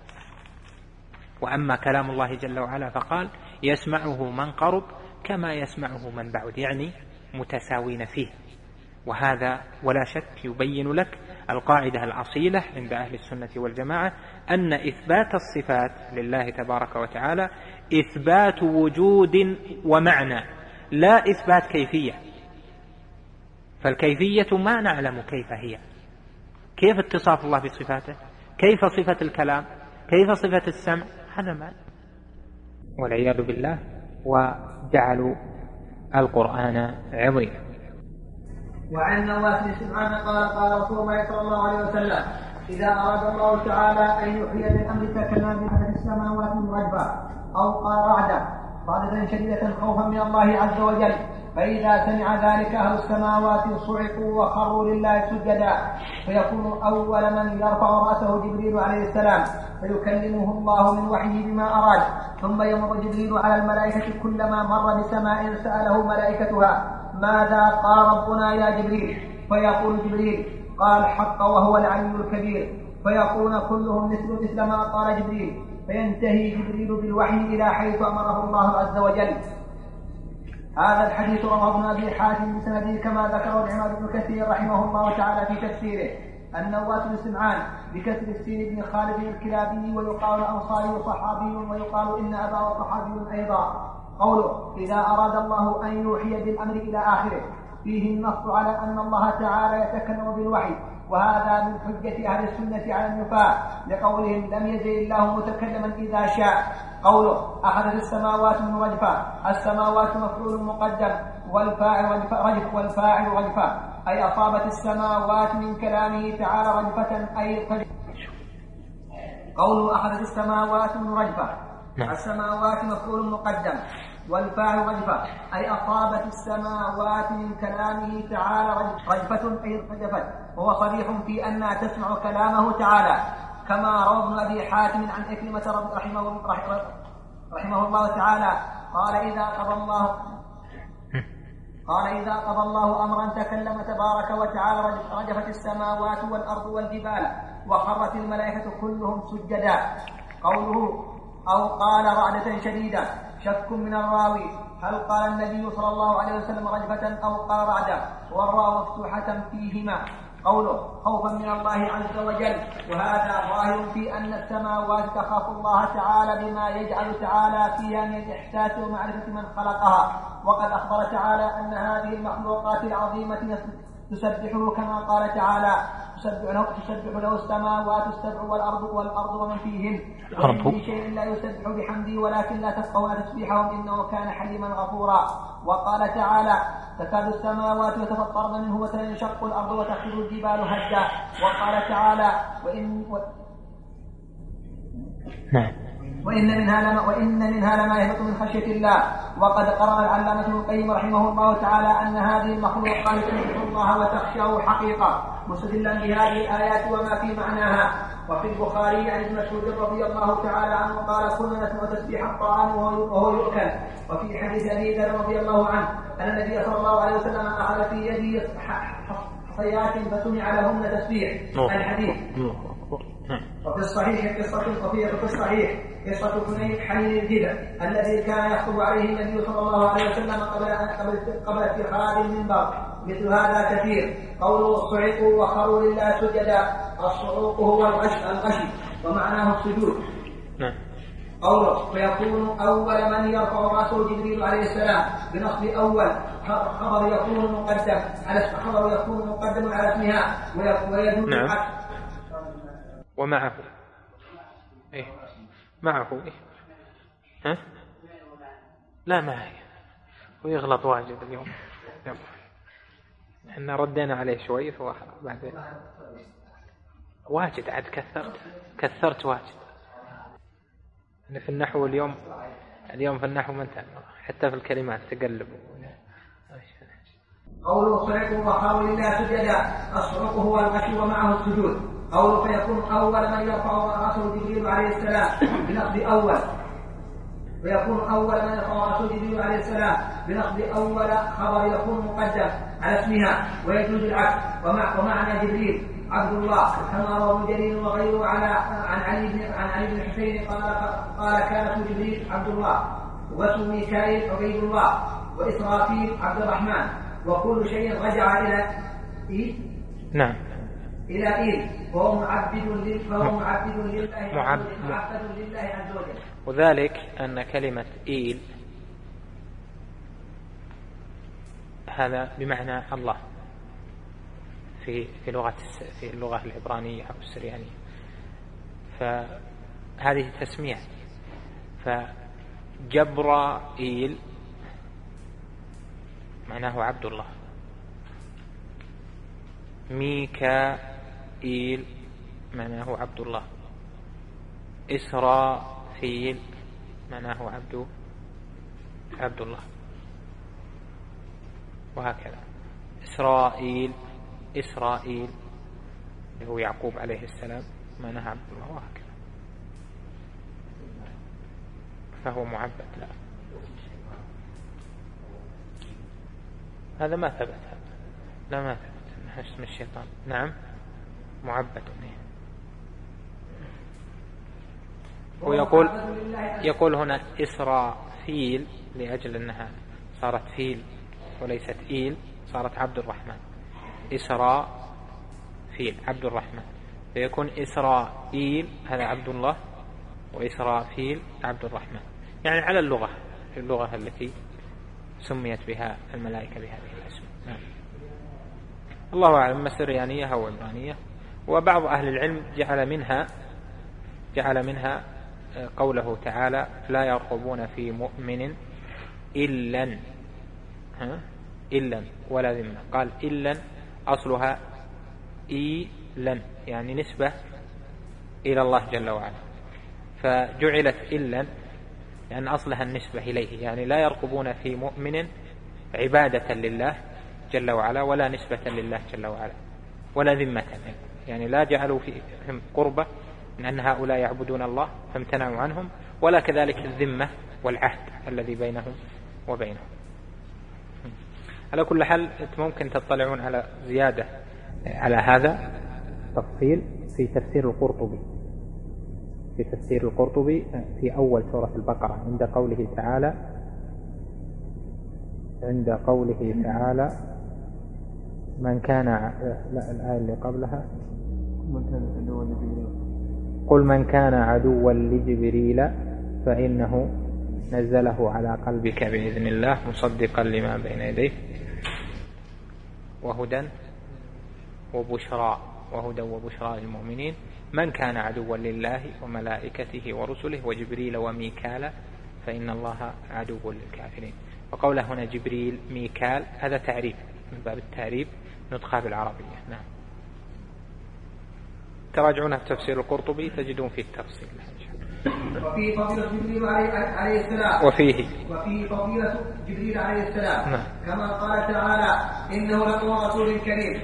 وأما كلام الله جل وعلا فقال يسمعه من قرب كما يسمعه من بعد، يعني متساوين فيه. وهذا ولا شك يبين لك القاعدة الأصيلة عند أهل السنة والجماعة أن إثبات الصفات لله تبارك وتعالى إثبات وجود ومعنى، لا إثبات كيفية. فالكيفية ما نعلم كيف هي، كيف اتصاف الله بصفاته، كيف صفة الكلام، كيف صفة السمع، هذا ما والعياذ بالله. وجعلوا القرآن عظيما. وعن نواس بن سمعان قال قال رسول الله صلى الله عليه وسلم إذا أراد الله تعالى أن يحيي بالأمر تكلم بأحد السماوات رجفا أو قال رعدا رعدة شديدة خوفا من الله عز وجل، فإذا سمع ذلك أهل السماوات صعقوا وخروا لله سجدا، فيكون أول من يرفع رأسه جبريل عليه السلام فيكلمه الله من وحيه بما أراد، ثم يمر جبريل على الملائكة كلما مر بسماء سأله ملائكتها ماذا قال ربنا يا جبريل؟ فيقول جبريل قال حق وهو العلي الكبير، فيقولون كلهم مثل مثل ما قال جبريل، فينتهي جبريل بالوحي إلى حيث أمره الله عز وجل. هذا الحديث رواه ابن أبي حاتم بسنده كما ذكره العماد بن كثير رحمه الله تعالى في تفسيره. النواس بن سمعان بكسر السين بن خالد الكلابي، ويقال أنصاري صحابي، ويقال إن أباه صحابي أيضا. قوله إذا أراد الله أن يوحي بالأمر إلى آخره، فيه النص على أن الله تعالى يتكلم بالوحي، وهذا من حجة أهل السنة على النفاة لقولهم لم يزل الله متكلما إذا شاء. قوله أخذت السماوات من رجفة، السماوات مفعول مقدم والفاعل رجف والفاعل رجفة، أي أصابت السماوات من كلامه تعالى رجفة أي قد. قوله أخذت السماوات من رجفة، السماوات مفعول مقدم والفاعل رجفة، أي أصابت السماوات من كلامه تعالى رجفة أي رجفت، وهو صريح في أنها تسمع كلامه تعالى، كما روى ابن أبي حاتم عن إكرمة رحمه, رحمه الله تعالى قال إذا قضى الله قال إذا قضى الله أمرا تكلم تبارك وتعالى رجفت السماوات والأرض والجبال وخرت الملائكة كلهم سجدا. قوله أو قال رعدة شديدة، شك من الراوي هل قال النبي صلى الله عليه وسلم رجفة أو قال رعدة، والراء مفتوحة فيهما. قوله خوفا من الله عز وجل، وهذا ظاهر في أن السماوات تخاف الله تعالى بما يجعل تعالى فيها من الإحساس ومعرفة من خلقها، وقد أخبر تعالى أن هذه المخلوقات العظيمة تسبحه كما قال تعالى تسبح له, تسبح له السماوات السبع والأرض والأرض ومن فيهن، وإن من شيء لا يسبح بحمده ولكن لا تفقهون تسبيحهم إنه كان حليما غفورا. وقال تعالى تكاد السماوات يتفطرن منه وتنشق الأرض وتخر الجبال هدا. وقال تعالى وإن و... وإن منها لما وإن منها لما يهبط من خشية الله. وقد قرأ العلامة ابن القيم رحمه الله تعالى أن هذه المخلوقات تسبح الله وتخشاه حقيقة، مستدلا بهذه الآيات وما في معناها. وفي البخاري عن ابن مسعود رضي الله تعالى عنه قال كنا نسمع تسبيح الطعام وهو يؤكل. وفي حديث أبي ذر رضي الله عنه أن النبي صلى الله عليه وسلم أخذ في يده حصيات فسمع لهن تسبيح الحديث. وفي الصحيح قصة وفي الصحيح قصة حنين حنين الجبل الذي كان يخطب عليه النبي صلى الله عليه وسلم قبل قبل قبل اتخاذ المنبر. مثل هذا كثير. قوله صعقوا وخروا لله سجدا، الصعوق هو الغش الغش ومعناه السجود. قوله فيكون أول من يرفع رأسه جبريل عليه السلام بنصب أول، خبر يكون مقدم على خبر يكون مقدم على اسمها ويدل على ومعه إيه معه إيه ها لا معي ويغلط واجد اليوم. احنا ردينا عليه شوي بعدين واجد عاد كثرت كثرت واجد. في النحو اليوم اليوم في النحو ما انتهى حتى في الكلمات تقلب. قوله صعق وخروا لله سجدا، الصعق هو الغش ومعه السجود. قوله فيكون أول من يرفع رأسه جبريل عليه السلام بنصب أول، ويكون أول من يرفع رأسه جبريل عليه السلام بنصب أول، خبر يكون مقدم على اسمها ويجوز العكس. ومعنى جبريل عبد الله كما روى ابن جرير وغيره على عن علي بن عن علي بن الحسين قال قال كان اسم جبريل عبد الله، واسم ميكائيل عبيد الله، وإسرافيل عبد الرحمن، وكل شيء رجع إلى إيه؟ نعم إلى إيه؟ وهو معبد لله فهو معبد لله معبد لله عز وجل. وذلك أن كلمة إيل هذا بمعنى الله في في لغة في اللغة العبرانية أو السريانية، فهذه تسمية. فجبرائيل معناه عبد الله، ميكائيل معناه عبد الله، إسرافيل معناه عبد عبد الله، وهكذا. إسرائيل إسرائيل اللي هو يعقوب عليه السلام معناه عبد الله، وهكذا. فهو معبد. لا هذا ما ثبت، هذا لا ما ثبت انها اسم الشيطان. نعم معبد. ويقول يقول هنا إسرافيل لأجل أنها صارت فيل وليست إيل، صارت عبد الرحمن. إسرافيل عبد الرحمن، فيكون إسرائيل هذا عبد الله، وإسرافيل عبد الرحمن، يعني على اللغة في اللغة التي سميت بها الملائكة بهذه الاسم. نعم. الله أعلم السريانية أو عبرانية. وبعض أهل العلم جعل منها جعل منها قوله تعالى لا يرقبون في مؤمن إلا إلا ولا ذمة، قال إلا أصلها إيلا يعني نسبة إلى الله جل وعلا، فجعلت إلا لأن أصلها النسبة إليه، يعني لا يرقبون في مؤمن عبادة لله جل وعلا ولا نسبة لله جل وعلا ولا ذمة، يعني لا جعلوا فيهم قربة من أن هؤلاء يعبدون الله فامتنعوا عنهم، ولا كذلك الذمة والعهد الذي بينهم وبينهم. على كل حال ممكن تطلعون على زيادة على هذا تفصيل في تفسير القرطبي في تفسير القرطبي في أول سورة البقرة عند قوله تعالى عند قوله تعالى من كان لا الآية اللي قبلها قل من كان عدوا لجبريل فإنه نزله على قلبك بإذن الله مصدقا لما بين يديه وهدى وبشرى وهدى وبشرى للمؤمنين من كان عدوا لله وملائكته ورسله وجبريل وميكال فإن الله عدو للكافرين. وقوله هنا جبريل ميكال هذا تعريف من باب التعريف نطقها بالعربية. نعم. تراجعون في تفسير القرطبي تجدون فيه التفصيل. وفيه فضيلة جبريل عليه السلام وفيه وفيه فضيلة جبريل عليه السلام نعم. كما قال تعالى إنه لقول رسول كريم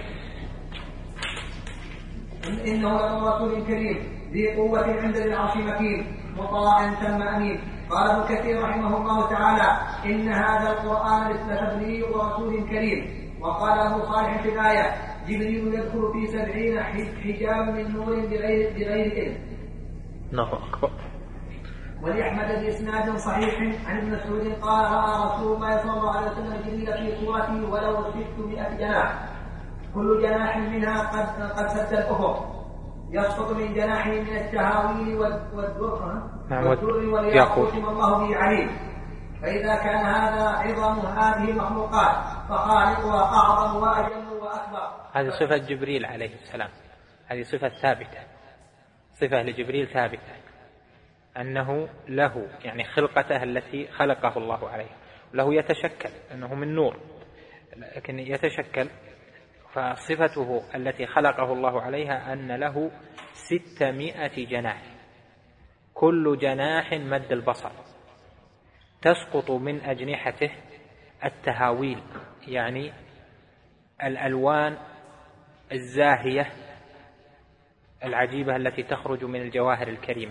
إنه لقول رسول كريم ذي قوة عند ذي العرش مكين مطاع ثم أمين. قال ابن كثير رحمه الله تعالى إن هذا القرآن لتبليغ رسول كريم. وقال أبو صالح في الآية جبريل يدخل في سبعين حجاب من نور بغير بغير إذن. الله أكبر. ولأحمد بإسناد صحيح عن ابن مسعود قال رأى رسول الله صلى الله عليه وسلم جبريل في صورته ولو ستمائة جناح كل جناح منها قد قد سد الأفق يسقط من جناحه من التهاويل والدر والياقوت ما الله به عليم. فإذا كان هذا عظم هذه المخلوقات فخالقها أعظم وأجل وأكبر. هذه صفة جبريل عليه السلام، هذه صفة ثابتة، صفة لجبريل ثابتة أنه له يعني خلقته التي خلقه الله عليها، له يتشكل أنه من نور لكن يتشكل، فصفته التي خلقه الله عليها أن له ستمائة جناح كل جناح مد البصر تسقط من أجنحته التهاويل يعني الألوان الزاهية العجيبة التي تخرج من الجواهر الكريمة.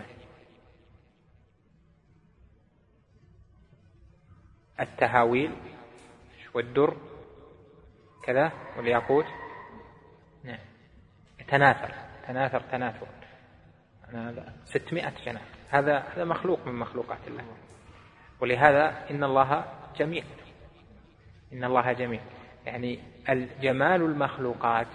التهاويل والدر كذا والياقوت نعم يتناثر تناثر تناثر هذا ستمائة جناح. هذا هذا مخلوق من مخلوقات الله، ولهذا إن الله جميل إن الله جميل يعني الجمال المخلوقات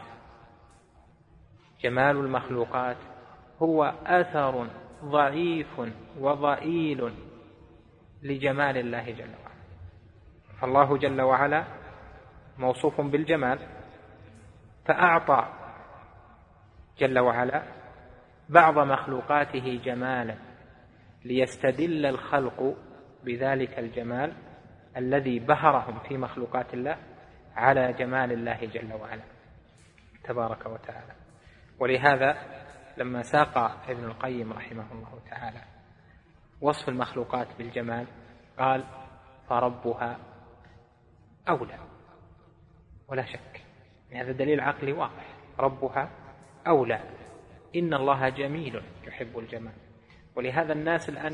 جمال المخلوقات هو أثر ضعيف وضئيل لجمال الله جل وعلا. فالله جل وعلا موصوف بالجمال، فأعطى جل وعلا بعض مخلوقاته جمالا ليستدل الخلق بذلك الجمال الذي بهرهم في مخلوقات الله على جمال الله جل وعلا تبارك وتعالى. ولهذا لما ساق ابن القيم رحمه الله تعالى وصف المخلوقات بالجمال قال فربها أولى، ولا شك هذا دليل عقلي واضح، ربها أولى، إن الله جميل يحب الجمال. ولهذا الناس الآن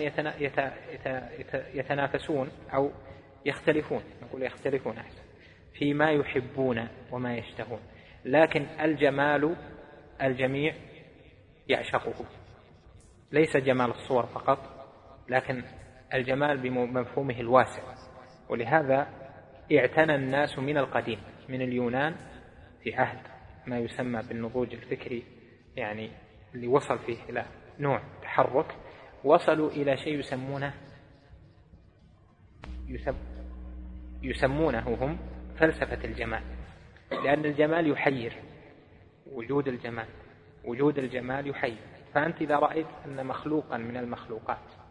يتنافسون أو يختلفون، نقول يختلفون أحسن، فيما يحبون وما يشتهون، لكن الجمال الجميع يعشقه، ليس جمال الصور فقط، لكن الجمال بمفهومه الواسع. ولهذا اعتنى الناس من القديم من اليونان في عهد ما يسمى بالنضوج الفكري، يعني اللي وصل فيه إلى نوع تحرك، وصلوا إلى شيء يسمونه يسمونه هم فلسفة الجمال، لأن الجمال يحير، وجود الجمال وجود الجمال يحير. فأنت إذا رأيت أن مخلوقا من المخلوقات